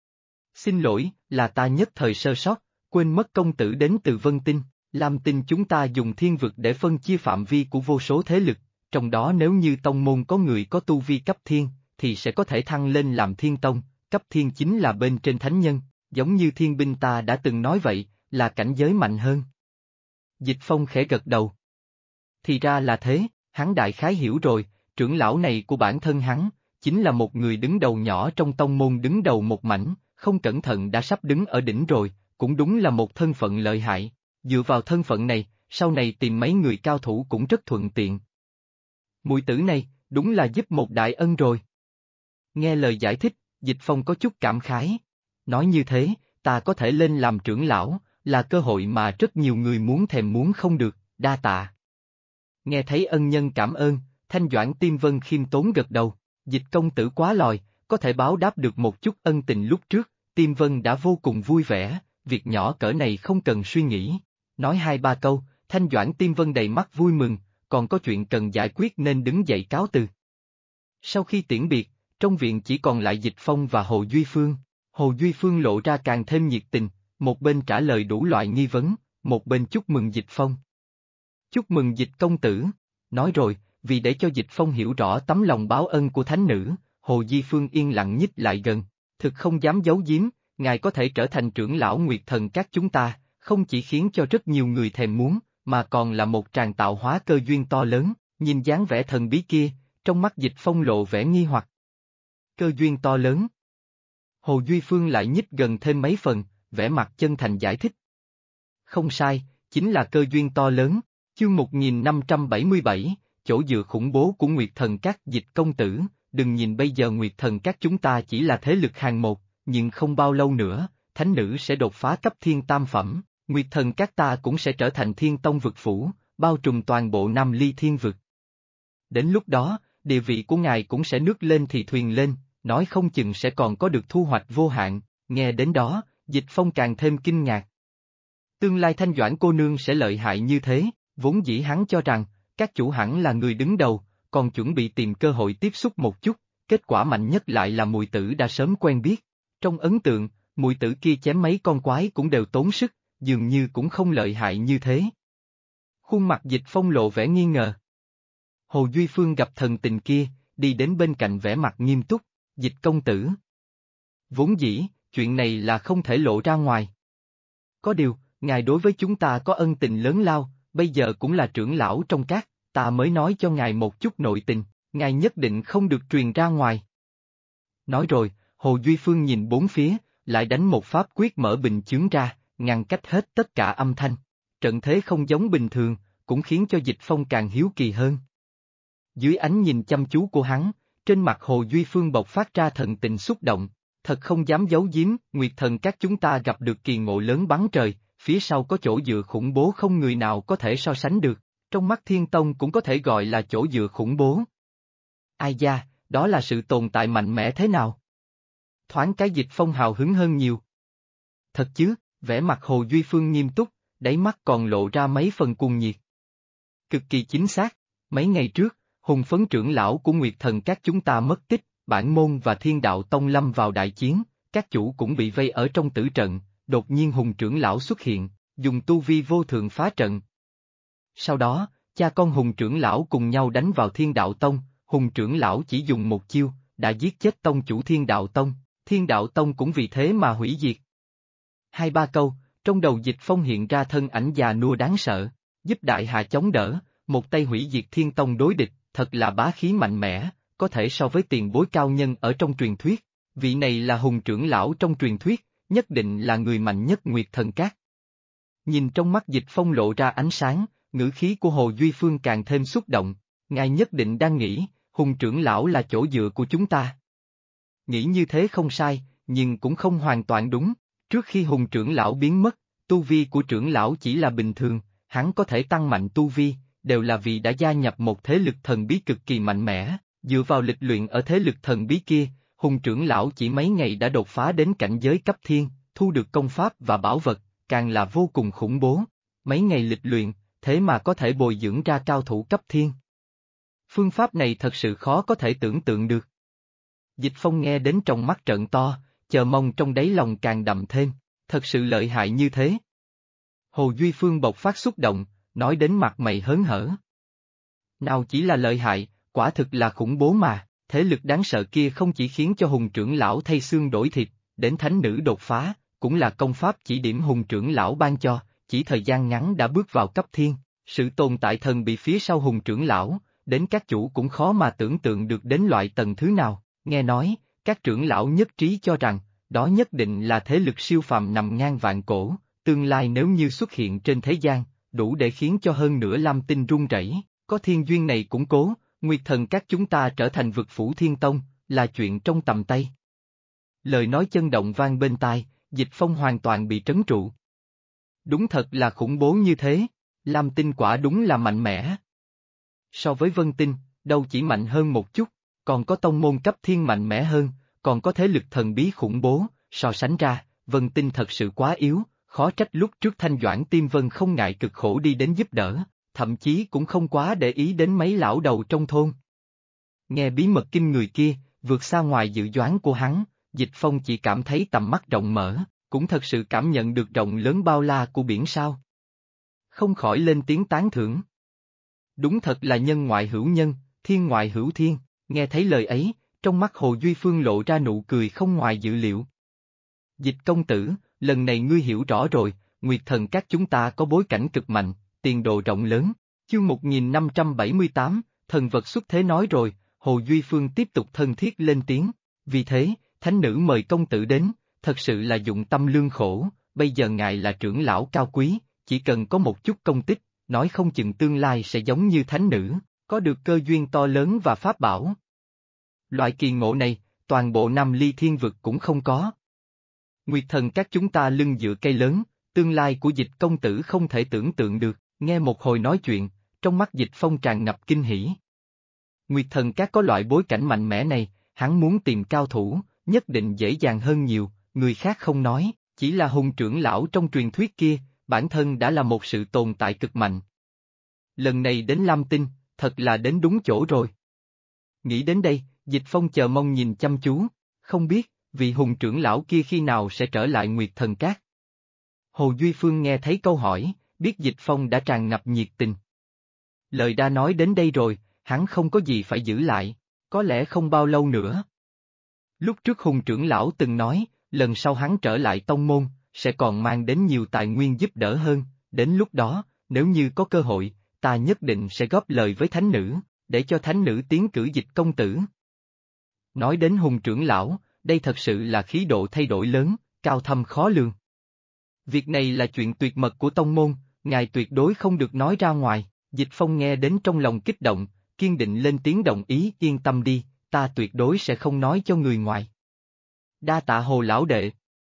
Xin lỗi, là ta nhất thời sơ sót, quên mất công tử đến từ Vân Tinh, Lam Tinh chúng ta dùng thiên vực để phân chia phạm vi của vô số thế lực, trong đó nếu như tông môn có người có tu vi cấp thiên, thì sẽ có thể thăng lên làm thiên tông, cấp thiên chính là bên trên thánh nhân, giống như thiên binh ta đã từng nói vậy, là cảnh giới mạnh hơn. Dịch Phong khẽ gật đầu. Thì ra là thế, hắn đại khái hiểu rồi, trưởng lão này của bản thân hắn, chính là một người đứng đầu nhỏ trong tông môn đứng đầu một mảnh, không cẩn thận đã sắp đứng ở đỉnh rồi, cũng đúng là một thân phận lợi hại, dựa vào thân phận này, sau này tìm mấy người cao thủ cũng rất thuận tiện. Mùi tử này, đúng là giúp một đại ân rồi. Nghe lời giải thích, Dịch Phong có chút cảm khái. Nói như thế, ta có thể lên làm trưởng lão, là cơ hội mà rất nhiều người muốn thèm muốn không được, đa tạ. Nghe thấy ân nhân cảm ơn, Thanh Doãn Tiêm Vân khiêm tốn gật đầu, Dịch công tử quá lòi, có thể báo đáp được một chút ân tình lúc trước, Tiêm Vân đã vô cùng vui vẻ, việc nhỏ cỡ này không cần suy nghĩ. Nói hai ba câu, Thanh Doãn Tiêm Vân đầy mắt vui mừng, còn có chuyện cần giải quyết nên đứng dậy cáo từ. Sau khi tiễn biệt, trong viện chỉ còn lại Dịch Phong và Hồ Duy Phương. Hồ Duy Phương lộ ra càng thêm nhiệt tình, một bên trả lời đủ loại nghi vấn, một bên chúc mừng Dịch Phong. Chúc mừng Dịch công tử, nói rồi, vì để cho Dịch Phong hiểu rõ tấm lòng báo ân của thánh nữ, Hồ Duy Phương yên lặng nhích lại gần, thực không dám giấu giếm, ngài có thể trở thành trưởng lão Nguyệt Thần Các chúng ta, không chỉ khiến cho rất nhiều người thèm muốn, mà còn là một tràng tạo hóa cơ duyên to lớn, nhìn dáng vẻ thần bí kia, trong mắt Dịch Phong lộ vẻ nghi hoặc. Cơ duyên to lớn. Hồ Duy Phương lại nhích gần thêm mấy phần, vẻ mặt chân thành giải thích. Không sai, chính là cơ duyên to lớn, chương 1577, chỗ dựa khủng bố của Nguyệt Thần Các. Dịch công tử, đừng nhìn bây giờ Nguyệt Thần Các chúng ta chỉ là thế lực hàng một, nhưng không bao lâu nữa, thánh nữ sẽ đột phá cấp thiên tam phẩm, Nguyệt Thần Các ta cũng sẽ trở thành thiên tông vực phủ, bao trùm toàn bộ Nam Ly Thiên Vực. Đến lúc đó, địa vị của ngài cũng sẽ nước lên thì thuyền lên, nói không chừng sẽ còn có được thu hoạch vô hạn, nghe đến đó, Dịch Phong càng thêm kinh ngạc. Tương lai Thanh Doãn cô nương sẽ lợi hại như thế, vốn dĩ hắn cho rằng, các chủ hẳn là người đứng đầu, còn chuẩn bị tìm cơ hội tiếp xúc một chút, kết quả mạnh nhất lại là mùi tử đã sớm quen biết. Trong ấn tượng, mùi tử kia chém mấy con quái cũng đều tốn sức, dường như cũng không lợi hại như thế. Khuôn mặt Dịch Phong lộ vẻ nghi ngờ. Hồ Duy Phương gặp thần tình kia, đi đến bên cạnh vẻ mặt nghiêm túc, Dịch công tử. Vốn dĩ, chuyện này là không thể lộ ra ngoài. Có điều, ngài đối với chúng ta có ân tình lớn lao, bây giờ cũng là trưởng lão trong các, ta mới nói cho ngài một chút nội tình, ngài nhất định không được truyền ra ngoài. Nói rồi, Hồ Duy Phương nhìn bốn phía, lại đánh một pháp quyết mở bình chướng ra, ngăn cách hết tất cả âm thanh. Trận thế không giống bình thường, cũng khiến cho Dịch Phong càng hiếu kỳ hơn. Dưới ánh nhìn chăm chú của hắn, trên mặt Hồ Duy Phương bộc phát ra thần tình xúc động, thật không dám giấu giếm, Nguyệt Thần các chúng ta gặp được kỳ ngộ lớn bắn trời, phía sau có chỗ dựa khủng bố không người nào có thể so sánh được, trong mắt Thiên Tông cũng có thể gọi là chỗ dựa khủng bố. Ai da, đó là sự tồn tại mạnh mẽ thế nào? Thoáng cái Dịch Phong hào hứng hơn nhiều. Thật chứ, vẻ mặt Hồ Duy Phương nghiêm túc, đáy mắt còn lộ ra mấy phần cuồng nhiệt. Cực kỳ chính xác, mấy ngày trước, Hùng Phấn trưởng lão của Nguyệt Thần các chúng ta mất tích, Bản Môn và Thiên Đạo Tông lâm vào đại chiến, các chủ cũng bị vây ở trong tử trận, đột nhiên Hùng trưởng lão xuất hiện, dùng tu vi vô thượng phá trận. Sau đó, cha con Hùng trưởng lão cùng nhau đánh vào Thiên Đạo Tông, Hùng trưởng lão chỉ dùng một chiêu, đã giết chết tông chủ Thiên Đạo Tông, Thiên Đạo Tông cũng vì thế mà hủy diệt. Hai ba câu, trong đầu Dịch Phong hiện ra thân ảnh già nua đáng sợ, giúp đại hạ chống đỡ, một tay hủy diệt Thiên Tông đối địch, thật là bá khí mạnh mẽ, có thể so với tiền bối cao nhân ở trong truyền thuyết, vị này là Hùng trưởng lão trong truyền thuyết, nhất định là người mạnh nhất Nguyệt Thần Các. Nhìn trong mắt Dịch Phong lộ ra ánh sáng, ngữ khí của Hồ Duy Phương càng thêm xúc động, ngài nhất định đang nghĩ, Hùng trưởng lão là chỗ dựa của chúng ta. Nghĩ như thế không sai, nhưng cũng không hoàn toàn đúng, trước khi Hùng trưởng lão biến mất, tu vi của trưởng lão chỉ là bình thường, hắn có thể tăng mạnh tu vi, đều là vì đã gia nhập một thế lực thần bí cực kỳ mạnh mẽ, dựa vào lịch luyện ở thế lực thần bí kia, Hùng trưởng lão chỉ mấy ngày đã đột phá đến cảnh giới cấp thiên, thu được công pháp và bảo vật, càng là vô cùng khủng bố, mấy ngày lịch luyện, thế mà có thể bồi dưỡng ra cao thủ cấp thiên. Phương pháp này thật sự khó có thể tưởng tượng được. Dịch Phong nghe đến trong mắt trợn to, chờ mong trong đáy lòng càng đậm thêm, thật sự lợi hại như thế. Hồ Duy Phương bộc phát xúc động, nói đến mặt mày hớn hở. Nào chỉ là lợi hại, quả thực là khủng bố mà, thế lực đáng sợ kia không chỉ khiến cho Hùng trưởng lão thay xương đổi thịt, đến thánh nữ đột phá, cũng là công pháp chỉ điểm Hùng trưởng lão ban cho, chỉ thời gian ngắn đã bước vào cấp thiên, sự tồn tại thần bị phía sau Hùng trưởng lão, đến các chủ cũng khó mà tưởng tượng được đến loại tầng thứ nào, nghe nói, các trưởng lão nhất trí cho rằng, đó nhất định là thế lực siêu phàm nằm ngang vạn cổ, tương lai nếu như xuất hiện trên thế gian, đủ để khiến cho hơn nửa Lam Tinh rung rẩy, có thiên duyên này củng cố, Nguyệt Thần các chúng ta trở thành vực phủ Thiên Tông, là chuyện trong tầm tay. Lời nói chân động vang bên tai, Dịch Phong hoàn toàn bị trấn trụ. Đúng thật là khủng bố như thế, Lam Tinh quả đúng là mạnh mẽ. So với Vân Tinh, đâu chỉ mạnh hơn một chút, còn có tông môn cấp thiên mạnh mẽ hơn, còn có thế lực thần bí khủng bố, so sánh ra, Vân Tinh thật sự quá yếu, khó trách lúc trước Thanh Doãn Tiêm Vân không ngại cực khổ đi đến giúp đỡ, thậm chí cũng không quá để ý đến mấy lão đầu trong thôn. Nghe bí mật kinh người kia, vượt xa ngoài dự đoán của hắn, Dịch Phong chỉ cảm thấy tầm mắt rộng mở, cũng thật sự cảm nhận được rộng lớn bao la của biển sao. Không khỏi lên tiếng tán thưởng. Đúng thật là nhân ngoại hữu nhân, thiên ngoại hữu thiên, nghe thấy lời ấy, trong mắt Hồ Duy Phương lộ ra nụ cười không ngoài dự liệu. Dịch công tử, lần này ngươi hiểu rõ rồi, Nguyệt Thần các chúng ta có bối cảnh cực mạnh, tiền đồ rộng lớn. Chương 1578, thần vật xuất thế nói rồi, Hồ Duy Phương tiếp tục thân thiết lên tiếng, vì thế, thánh nữ mời công tử đến, thật sự là dụng tâm lương khổ, bây giờ ngài là trưởng lão cao quý, chỉ cần có một chút công tích, nói không chừng tương lai sẽ giống như thánh nữ, có được cơ duyên to lớn và pháp bảo. Loại kỳ ngộ này, toàn bộ Nam Ly Thiên Vực cũng không có. Nguyệt Thần các chúng ta lưng dựa cây lớn, tương lai của Dịch công tử không thể tưởng tượng được, nghe một hồi nói chuyện, trong mắt Dịch Phong tràn ngập kinh hỉ. Nguyệt Thần các có loại bối cảnh mạnh mẽ này, hắn muốn tìm cao thủ, nhất định dễ dàng hơn nhiều, người khác không nói, chỉ là Hùng trưởng lão trong truyền thuyết kia, bản thân đã là một sự tồn tại cực mạnh. Lần này đến Lam Tinh, thật là đến đúng chỗ rồi. Nghĩ đến đây, Dịch Phong chờ mong nhìn chăm chú, không biết, vị Hùng trưởng lão kia khi nào sẽ trở lại Nguyệt Thần Các. Hồ Duy Phương nghe thấy câu hỏi, biết Dịch Phong đã tràn ngập nhiệt tình. Lời đã nói đến đây rồi, hắn không có gì phải giữ lại, có lẽ không bao lâu nữa. Lúc trước Hùng trưởng lão từng nói, lần sau hắn trở lại tông môn, sẽ còn mang đến nhiều tài nguyên giúp đỡ hơn, đến lúc đó, nếu như có cơ hội, ta nhất định sẽ góp lời với thánh nữ, để cho thánh nữ tiến cử Dịch công tử. Nói đến Hùng trưởng lão, đây thật sự là khí độ thay đổi lớn, cao thâm khó lường. Việc này là chuyện tuyệt mật của tông môn, ngài tuyệt đối không được nói ra ngoài. Dịch Phong nghe đến trong lòng kích động, kiên định lên tiếng đồng ý, yên tâm đi, ta tuyệt đối sẽ không nói cho người ngoài. Đa tạ Hồ lão đệ.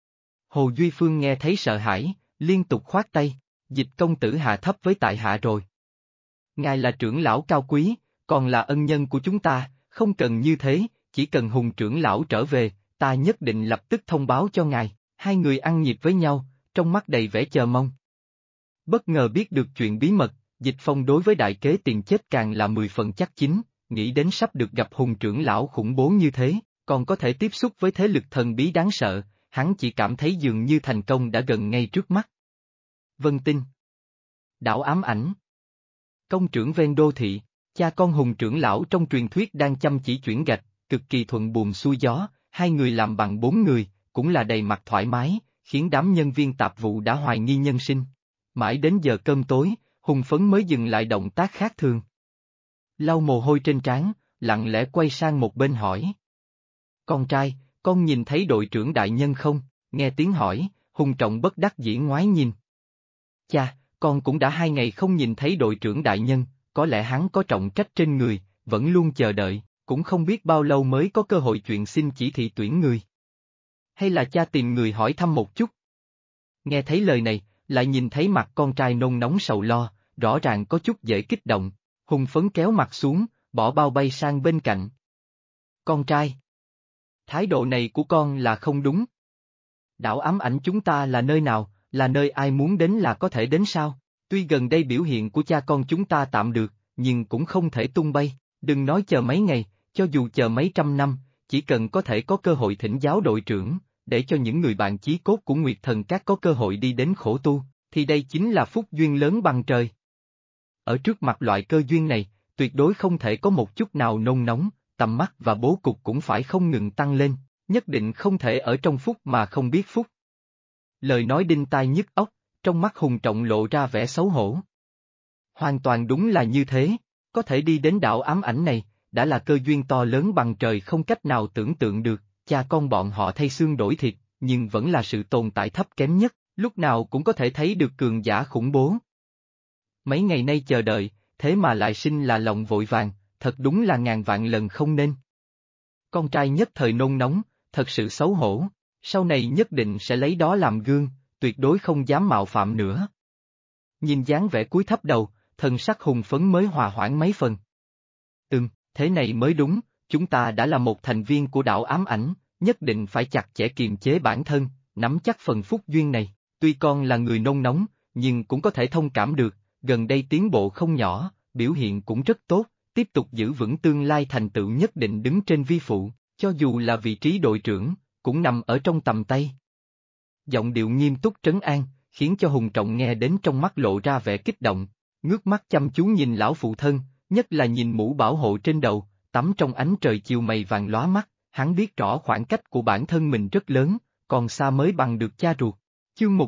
Hồ Duy Phương nghe thấy sợ hãi, liên tục khoát tay, Dịch công tử hạ thấp với tại hạ rồi. Ngài là trưởng lão cao quý, còn là ân nhân của chúng ta, không cần như thế, chỉ cần Hùng trưởng lão trở về, ta nhất định lập tức thông báo cho ngài. Hai người ăn nhịp với nhau, trong mắt đầy vẻ chờ mong. Bất ngờ biết được chuyện bí mật, Dịch Phong đối với đại kế tiền chết càng là 10 phần chắc chín, nghĩ đến sắp được gặp Hùng trưởng lão khủng bố như thế, còn có thể tiếp xúc với thế lực thần bí đáng sợ, hắn chỉ cảm thấy dường như thành công đã gần ngay trước mắt. Vân Tinh, đảo ám ảnh, công trưởng ven đô thị, cha con Hùng trưởng lão trong truyền thuyết đang chăm chỉ chuyển gạch, cực kỳ thuận buồm xuôi gió, hai người làm bằng 4 người, cũng là đầy mặt thoải mái, khiến đám nhân viên tạp vụ đã hoài nghi nhân sinh. Mãi đến giờ cơm tối, Hùng Phấn mới dừng lại động tác khác thường. Lau mồ hôi trên trán, lặng lẽ quay sang một bên hỏi. Con trai, con nhìn thấy đội trưởng đại nhân không? Nghe tiếng hỏi, Hùng Trọng bất đắc dĩ ngoái nhìn. Cha, con cũng đã 2 ngày không nhìn thấy đội trưởng đại nhân, có lẽ hắn có trọng trách trên người, vẫn luôn chờ đợi, cũng không biết bao lâu mới có cơ hội chuyện xin chỉ thị tuyển người. Hay là cha tìm người hỏi thăm một chút? Nghe thấy lời này, lại nhìn thấy mặt con trai nôn nóng sầu lo, rõ ràng có chút dễ kích động, Hùng Phấn kéo mặt xuống, bỏ bao bay sang bên cạnh. Con trai, thái độ này của con là không đúng. Đảo ám ảnh chúng ta là nơi nào, là nơi ai muốn đến là có thể đến sao? Tuy gần đây biểu hiện của cha con chúng ta tạm được, nhưng cũng không thể tung bay, đừng nói chờ mấy ngày, cho dù chờ mấy trăm năm, chỉ cần có thể có cơ hội thỉnh giáo đội trưởng, để cho những người bạn chí cốt của Nguyệt Thần Các có cơ hội đi đến khổ tu, thì đây chính là phúc duyên lớn bằng trời. Ở trước mặt loại cơ duyên này, tuyệt đối không thể có một chút nào nôn nóng, tầm mắt và bố cục cũng phải không ngừng tăng lên, nhất định không thể ở trong phúc mà không biết phúc. Lời nói đinh tai nhức óc, trong mắt Hùng Trọng lộ ra vẻ xấu hổ. Hoàn toàn đúng là như thế, có thể đi đến đảo ám ảnh này, đã là cơ duyên to lớn bằng trời không cách nào tưởng tượng được, cha con bọn họ thay xương đổi thịt, nhưng vẫn là sự tồn tại thấp kém nhất, lúc nào cũng có thể thấy được cường giả khủng bố. Mấy ngày nay chờ đợi, thế mà lại sinh là lòng vội vàng, thật đúng là ngàn vạn lần không nên. Con trai nhất thời nôn nóng, thật sự xấu hổ, sau này nhất định sẽ lấy đó làm gương, tuyệt đối không dám mạo phạm nữa. Nhìn dáng vẻ cúi thấp đầu, thần sắc Hùng Phấn mới hòa hoãn mấy phần. Thế này mới đúng, chúng ta đã là một thành viên của đảo ám ảnh, nhất định phải chặt chẽ kiềm chế bản thân, nắm chắc phần phúc duyên này, tuy con là người nôn nóng, nhưng cũng có thể thông cảm được, gần đây tiến bộ không nhỏ, biểu hiện cũng rất tốt, tiếp tục giữ vững tương lai thành tựu nhất định đứng trên vi phụ, cho dù là vị trí đội trưởng, cũng nằm ở trong tầm tay. Giọng điệu nghiêm túc trấn an, khiến cho Hùng Trọng nghe đến trong mắt lộ ra vẻ kích động, ngước mắt chăm chú nhìn lão phụ thân, nhất là nhìn mũ bảo hộ trên đầu, tắm trong ánh trời chiều mây vàng lóa mắt, hắn biết rõ khoảng cách của bản thân mình rất lớn, còn xa mới bằng được cha ruột. Chương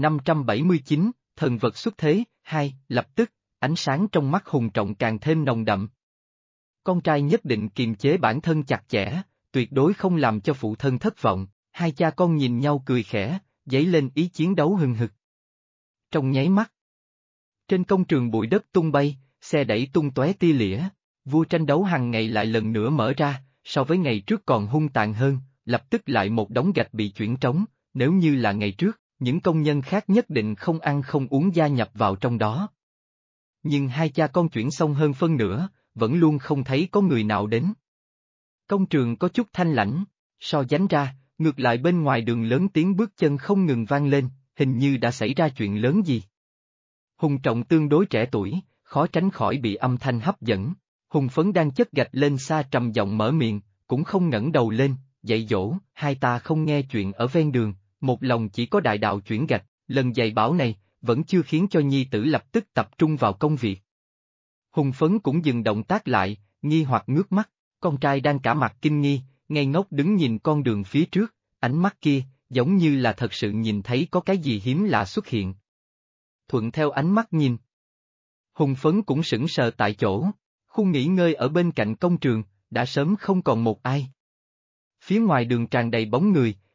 1579, thần vật xuất thế, 2, lập tức, ánh sáng trong mắt Hùng Trọng càng thêm nồng đậm. Con trai nhất định kiềm chế bản thân chặt chẽ, tuyệt đối không làm cho phụ thân thất vọng, hai cha con nhìn nhau cười khẽ, dấy lên ý chiến đấu hừng hực. Trong nháy mắt, trên công trường bụi đất tung bay, xe đẩy tung tóe tia lịa, vua tranh đấu hàng ngày lại lần nữa mở ra, so với ngày trước còn hung tàn hơn, lập tức lại một đống gạch bị chuyển trống, nếu như là ngày trước, những công nhân khác nhất định không ăn không uống gia nhập vào trong đó. Nhưng hai cha con chuyển xong hơn phân nửa, vẫn luôn không thấy có người nào đến. Công trường có chút thanh lãnh, so sánh ra, ngược lại bên ngoài đường lớn tiếng bước chân không ngừng vang lên, hình như đã xảy ra chuyện lớn gì. Hùng Trọng tương đối trẻ tuổi, khó tránh khỏi bị âm thanh hấp dẫn. Hùng Phấn đang chất gạch lên xa trầm giọng mở miệng, cũng không ngẩng đầu lên, dạy dỗ, hai ta không nghe chuyện ở ven đường, một lòng chỉ có đại đạo chuyển gạch, lần dạy bảo này, vẫn chưa khiến cho nhi tử lập tức tập trung vào công việc. Hùng Phấn cũng dừng động tác lại, nghi hoặc ngước mắt, con trai đang cả mặt kinh nghi, ngây ngốc đứng nhìn con đường phía trước, ánh mắt kia, giống như là thật sự nhìn thấy có cái gì hiếm lạ xuất hiện. Thuận theo ánh mắt nhìn, Hùng Phấn cũng sững sờ tại chỗ, khu nghỉ ngơi ở bên cạnh công trường, đã sớm không còn một ai. Phía ngoài đường tràn đầy bóng người,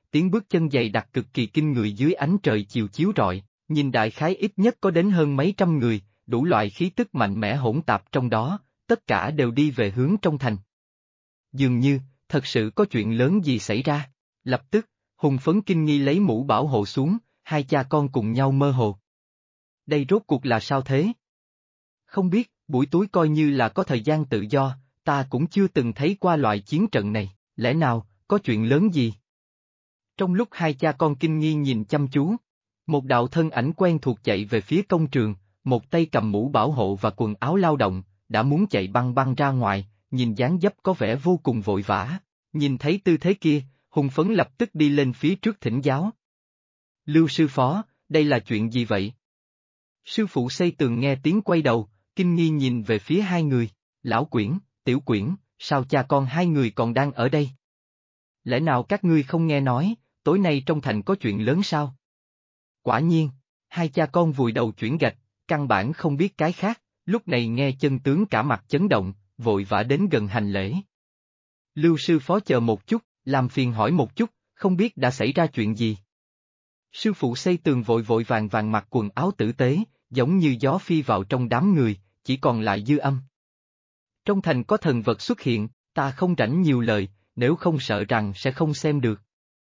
tiếng bước chân dày đặc cực kỳ kinh người dưới ánh trời chiều chiếu rọi, nhìn đại khái ít nhất có đến hơn mấy trăm người, đủ loại khí tức mạnh mẽ hỗn tạp trong đó, tất cả đều đi về hướng trong thành. Dường như, thật sự có chuyện lớn gì xảy ra. Lập tức, hùng phấn kinh nghi lấy mũ bảo hộ xuống, hai cha con cùng nhau mơ hồ. Đây rốt cuộc là sao thế? Không biết, buổi tối coi như là có thời gian tự do, ta cũng chưa từng thấy qua loại chiến trận này, lẽ nào, có chuyện lớn gì? Trong lúc hai cha con kinh nghi nhìn chăm chú, một đạo thân ảnh quen thuộc chạy về phía công trường, một tay cầm mũ bảo hộ và quần áo lao động, đã muốn chạy băng băng ra ngoài, nhìn dáng dấp có vẻ vô cùng vội vã. Nhìn thấy tư thế kia, hùng phấn lập tức đi lên phía trước thỉnh giáo. Lưu sư phó, đây là chuyện gì vậy? Sư phụ xây tường nghe tiếng quay đầu, kinh nghi nhìn về phía hai người, lão quyển, tiểu quyển, sao cha con hai người còn đang ở đây? Lẽ nào các ngươi không nghe nói, tối nay trong thành có chuyện lớn sao? Quả nhiên, hai cha con vùi đầu chuyển gạch, căn bản không biết cái khác, lúc này nghe chân tướng cả mặt chấn động, vội vã đến gần hành lễ. Lưu sư phó chờ một chút, làm phiền hỏi một chút, không biết đã xảy ra chuyện gì? Sư phụ xây tường vội vội vàng vàng mặc quần áo tử tế, giống như gió phi vào trong đám người, chỉ còn lại dư âm. Trong thành có thần vật xuất hiện, ta không rảnh nhiều lời, nếu không sợ rằng sẽ không xem được.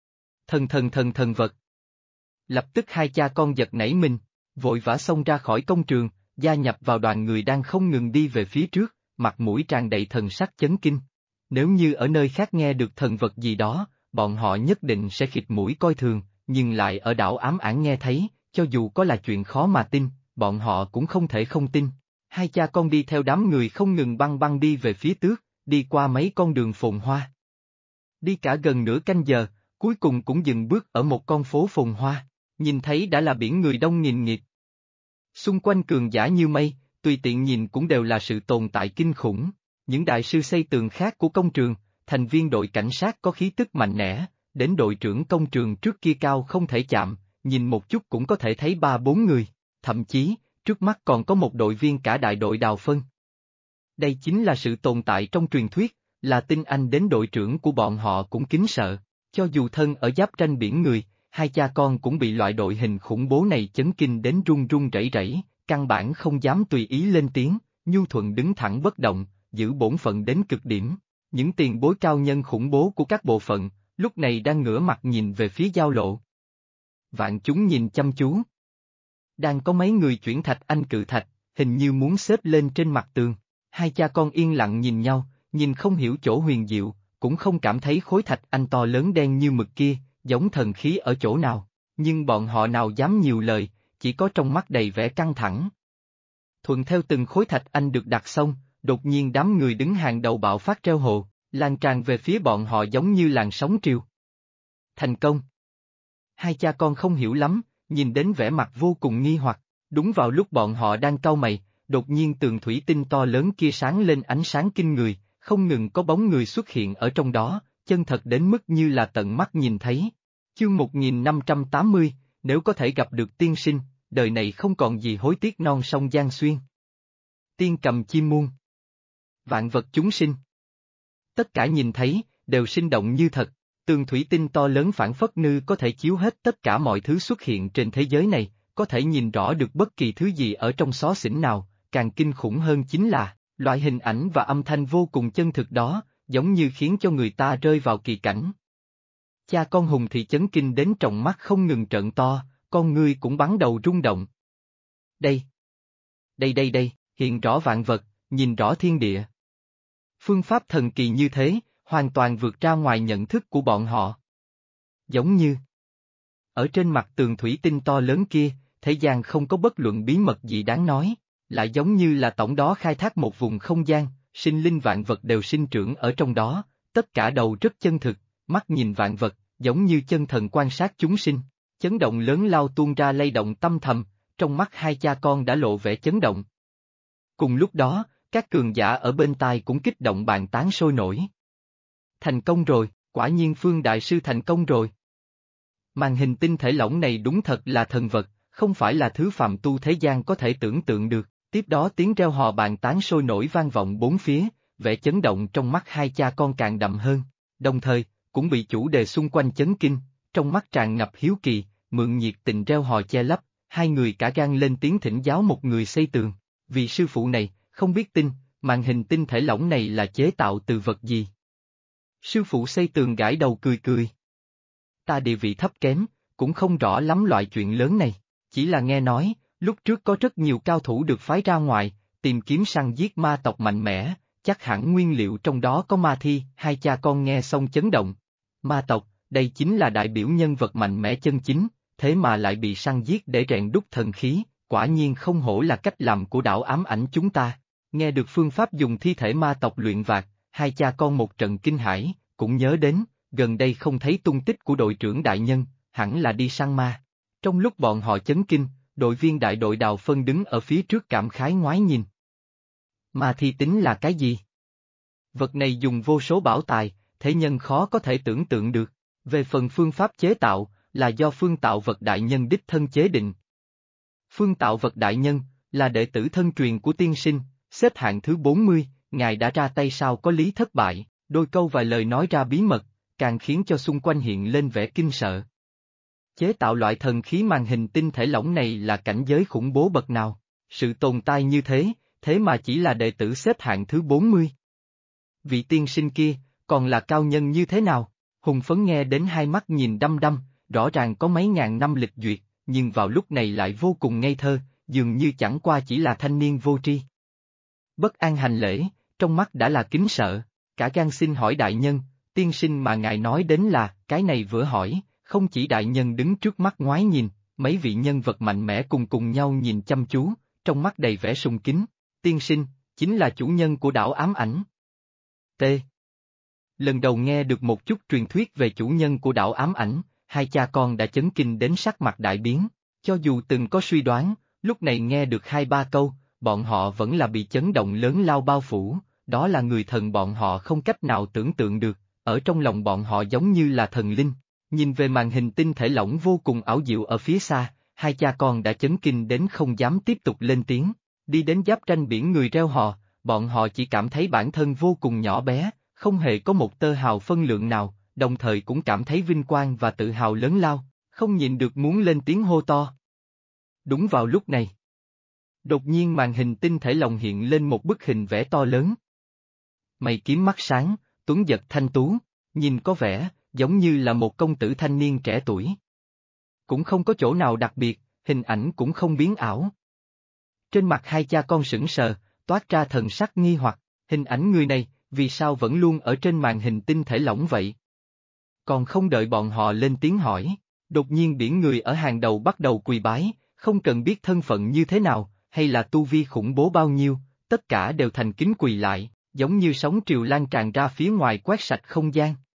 Thần vật. Lập tức hai cha con giật nảy mình, vội vã xông ra khỏi công trường, gia nhập vào đoàn người đang không ngừng đi về phía trước, mặt mũi tràn đầy thần sắc chấn kinh. Nếu như ở nơi khác nghe được thần vật gì đó, bọn họ nhất định sẽ khịt mũi coi thường, nhưng lại ở đảo ám ảng nghe thấy, cho dù có là chuyện khó mà tin, bọn họ cũng không thể không tin. Hai cha con đi theo đám người không ngừng băng băng đi về phía trước, đi qua mấy con đường phồn hoa. Đi cả gần nửa canh giờ, cuối cùng cũng dừng bước ở một con phố phồn hoa, nhìn thấy đã là biển người đông nghìn nghịt. Xung quanh cường giả như mây, tùy tiện nhìn cũng đều là sự tồn tại kinh khủng. Những đại sư xây tường khác của công trường, thành viên đội cảnh sát có khí tức mạnh mẽ, đến đội trưởng công trường trước kia cao không thể chạm, nhìn một chút cũng có thể thấy 3-4 người, thậm chí, trước mắt còn có một đội viên cả đại đội đào phân. Đây chính là sự tồn tại trong truyền thuyết, là tinh anh đến đội trưởng của bọn họ cũng kính sợ, cho dù thân ở giáp ranh biển người, hai cha con cũng bị loại đội hình khủng bố này chấn kinh đến run run rẩy rẩy, căn bản không dám tùy ý lên tiếng, nhu thuận đứng thẳng bất động, giữ bổn phận đến cực điểm. Những tiền bối cao nhân khủng bố của các bộ phận, lúc này đang ngửa mặt nhìn về phía giao lộ. Vạn chúng nhìn chăm chú. Đang có mấy người chuyển thạch anh cự thạch, hình như muốn xếp lên trên mặt tường. Hai cha con yên lặng nhìn nhau, nhìn không hiểu chỗ huyền diệu, cũng không cảm thấy khối thạch anh to lớn đen như mực kia, giống thần khí ở chỗ nào, nhưng bọn họ nào dám nhiều lời, chỉ có trong mắt đầy vẻ căng thẳng. Thuận theo từng khối thạch anh được đặt xong, đột nhiên đám người đứng hàng đầu bạo phát reo hò, lan tràn về phía bọn họ giống như làn sóng triều. Thành công. Hai cha con không hiểu lắm, nhìn đến vẻ mặt vô cùng nghi hoặc, đúng vào lúc bọn họ đang cau mày, đột nhiên tường thủy tinh to lớn kia sáng lên ánh sáng kinh người, không ngừng có bóng người xuất hiện ở trong đó, chân thật đến mức như là tận mắt nhìn thấy. Chương 1580, nếu có thể gặp được tiên sinh, đời này không còn gì hối tiếc non sông Giang Xuyên. Tiên cầm chim muôn. Vạn vật chúng sinh. Tất cả nhìn thấy, đều sinh động như thật, tường thủy tinh to lớn phảng phất như có thể chiếu hết tất cả mọi thứ xuất hiện trên thế giới này, có thể nhìn rõ được bất kỳ thứ gì ở trong xó xỉnh nào, càng kinh khủng hơn chính là, loại hình ảnh và âm thanh vô cùng chân thực đó, giống như khiến cho người ta rơi vào kỳ cảnh. Cha con Hùng thì chấn kinh đến tròng mắt không ngừng trợn to, con ngươi cũng bắn đầu rung động. Đây, hiện rõ vạn vật, nhìn rõ thiên địa. Phương pháp thần kỳ như thế, hoàn toàn vượt ra ngoài nhận thức của bọn họ. Giống như ở trên mặt tường thủy tinh to lớn kia, thế gian không có bất luận bí mật gì đáng nói, lại giống như là tổng đó khai thác một vùng không gian, sinh linh vạn vật đều sinh trưởng ở trong đó, tất cả đầu rất chân thực, mắt nhìn vạn vật, giống như chân thần quan sát chúng sinh, chấn động lớn lao tuôn ra lay động tâm thầm, trong mắt hai cha con đã lộ vẻ chấn động. Cùng lúc đó, các cường giả ở bên tai cũng kích động bàn tán sôi nổi. Thành công rồi, quả nhiên Phương Đại Sư thành công rồi. Màn hình tinh thể lỏng này đúng thật là thần vật, không phải là thứ phàm tu thế gian có thể tưởng tượng được, tiếp đó tiếng reo hò bàn tán sôi nổi vang vọng bốn phía, vẻ chấn động trong mắt hai cha con càng đậm hơn, đồng thời, cũng bị chủ đề xung quanh chấn kinh, trong mắt tràn ngập hiếu kỳ, mượn nhiệt tình reo hò che lấp, hai người cả gan lên tiếng thỉnh giáo một người xây tường. Vị sư phụ này, không biết tin, màn hình tinh thể lỏng này là chế tạo từ vật gì? Sư phụ xây tường gãi đầu cười cười. Ta địa vị thấp kém, cũng không rõ lắm loại chuyện lớn này, chỉ là nghe nói, lúc trước có rất nhiều cao thủ được phái ra ngoài, tìm kiếm săn giết ma tộc mạnh mẽ, chắc hẳn nguyên liệu trong đó có ma thi. Hai cha con nghe xong chấn động. Ma tộc, đây chính là đại biểu nhân vật mạnh mẽ chân chính, thế mà lại bị săn giết để rèn đúc thần khí, quả nhiên không hổ là cách làm của đảo ám ảnh chúng ta. Nghe được phương pháp dùng thi thể ma tộc luyện vạc, hai cha con một trận kinh hãi, cũng nhớ đến, gần đây không thấy tung tích của đội trưởng đại nhân, hẳn là đi săn ma. Trong lúc bọn họ chấn kinh, đội viên đại đội Đào Phân đứng ở phía trước cảm khái ngoái nhìn. Ma thi tính là cái gì? Vật này dùng vô số bảo tài, thế nhân khó có thể tưởng tượng được. Về phần phương pháp chế tạo, là do Phương Tạo Vật Đại Nhân đích thân chế định. Phương Tạo Vật Đại Nhân, là đệ tử thân truyền của tiên sinh, xếp hạng thứ 40, ngài đã ra tay sao có lý thất bại, đôi câu vài lời nói ra bí mật, càng khiến cho xung quanh hiện lên vẻ kinh sợ. Chế tạo loại thần khí màn hình tinh thể lỏng này là cảnh giới khủng bố bậc nào, sự tồn tại như thế, thế mà chỉ là đệ tử xếp hạng thứ 40. Vị tiên sinh kia, còn là cao nhân như thế nào? Hùng Phấn nghe đến hai mắt nhìn đăm đăm, rõ ràng có mấy ngàn năm lịch duyệt, nhưng vào lúc này lại vô cùng ngây thơ, dường như chẳng qua chỉ là thanh niên vô tri. Bất an hành lễ, trong mắt đã là kính sợ, cả gan xin hỏi đại nhân, tiên sinh mà ngài nói đến là, cái này vừa hỏi, không chỉ đại nhân đứng trước mắt ngoái nhìn, mấy vị nhân vật mạnh mẽ cùng nhau nhìn chăm chú, trong mắt đầy vẻ sùng kính, tiên sinh, chính là chủ nhân của đảo ám ảnh. T. Lần đầu nghe được một chút truyền thuyết về chủ nhân của đảo ám ảnh, hai cha con đã chấn kinh đến sắc mặt đại biến, cho dù từng có suy đoán, lúc này nghe được hai ba câu, bọn họ vẫn là bị chấn động lớn lao bao phủ, đó là người thần bọn họ không cách nào tưởng tượng được, ở trong lòng bọn họ giống như là thần linh. Nhìn về màn hình tinh thể lỏng vô cùng ảo diệu ở phía xa, hai cha con đã chấn kinh đến không dám tiếp tục lên tiếng, đi đến giáp ranh biển người reo hò, bọn họ chỉ cảm thấy bản thân vô cùng nhỏ bé, không hề có một tơ hào phân lượng nào, đồng thời cũng cảm thấy vinh quang và tự hào lớn lao, không nhịn được muốn lên tiếng hô to. Đúng vào lúc này, đột nhiên màn hình tinh thể lỏng hiện lên một bức hình vẽ to lớn. Mày kiếm mắt sáng, tuấn giật thanh tú, nhìn có vẻ giống như là một công tử thanh niên trẻ tuổi. Cũng không có chỗ nào đặc biệt, hình ảnh cũng không biến ảo. Trên mặt hai cha con sững sờ, toát ra thần sắc nghi hoặc, hình ảnh người này, vì sao vẫn luôn ở trên màn hình tinh thể lỏng vậy? Còn không đợi bọn họ lên tiếng hỏi, đột nhiên biển người ở hàng đầu bắt đầu quỳ bái, không cần biết thân phận như thế nào, hay là tu vi khủng bố bao nhiêu, tất cả đều thành kính quỳ lại, giống như sóng triều lan tràn ra phía ngoài quét sạch không gian.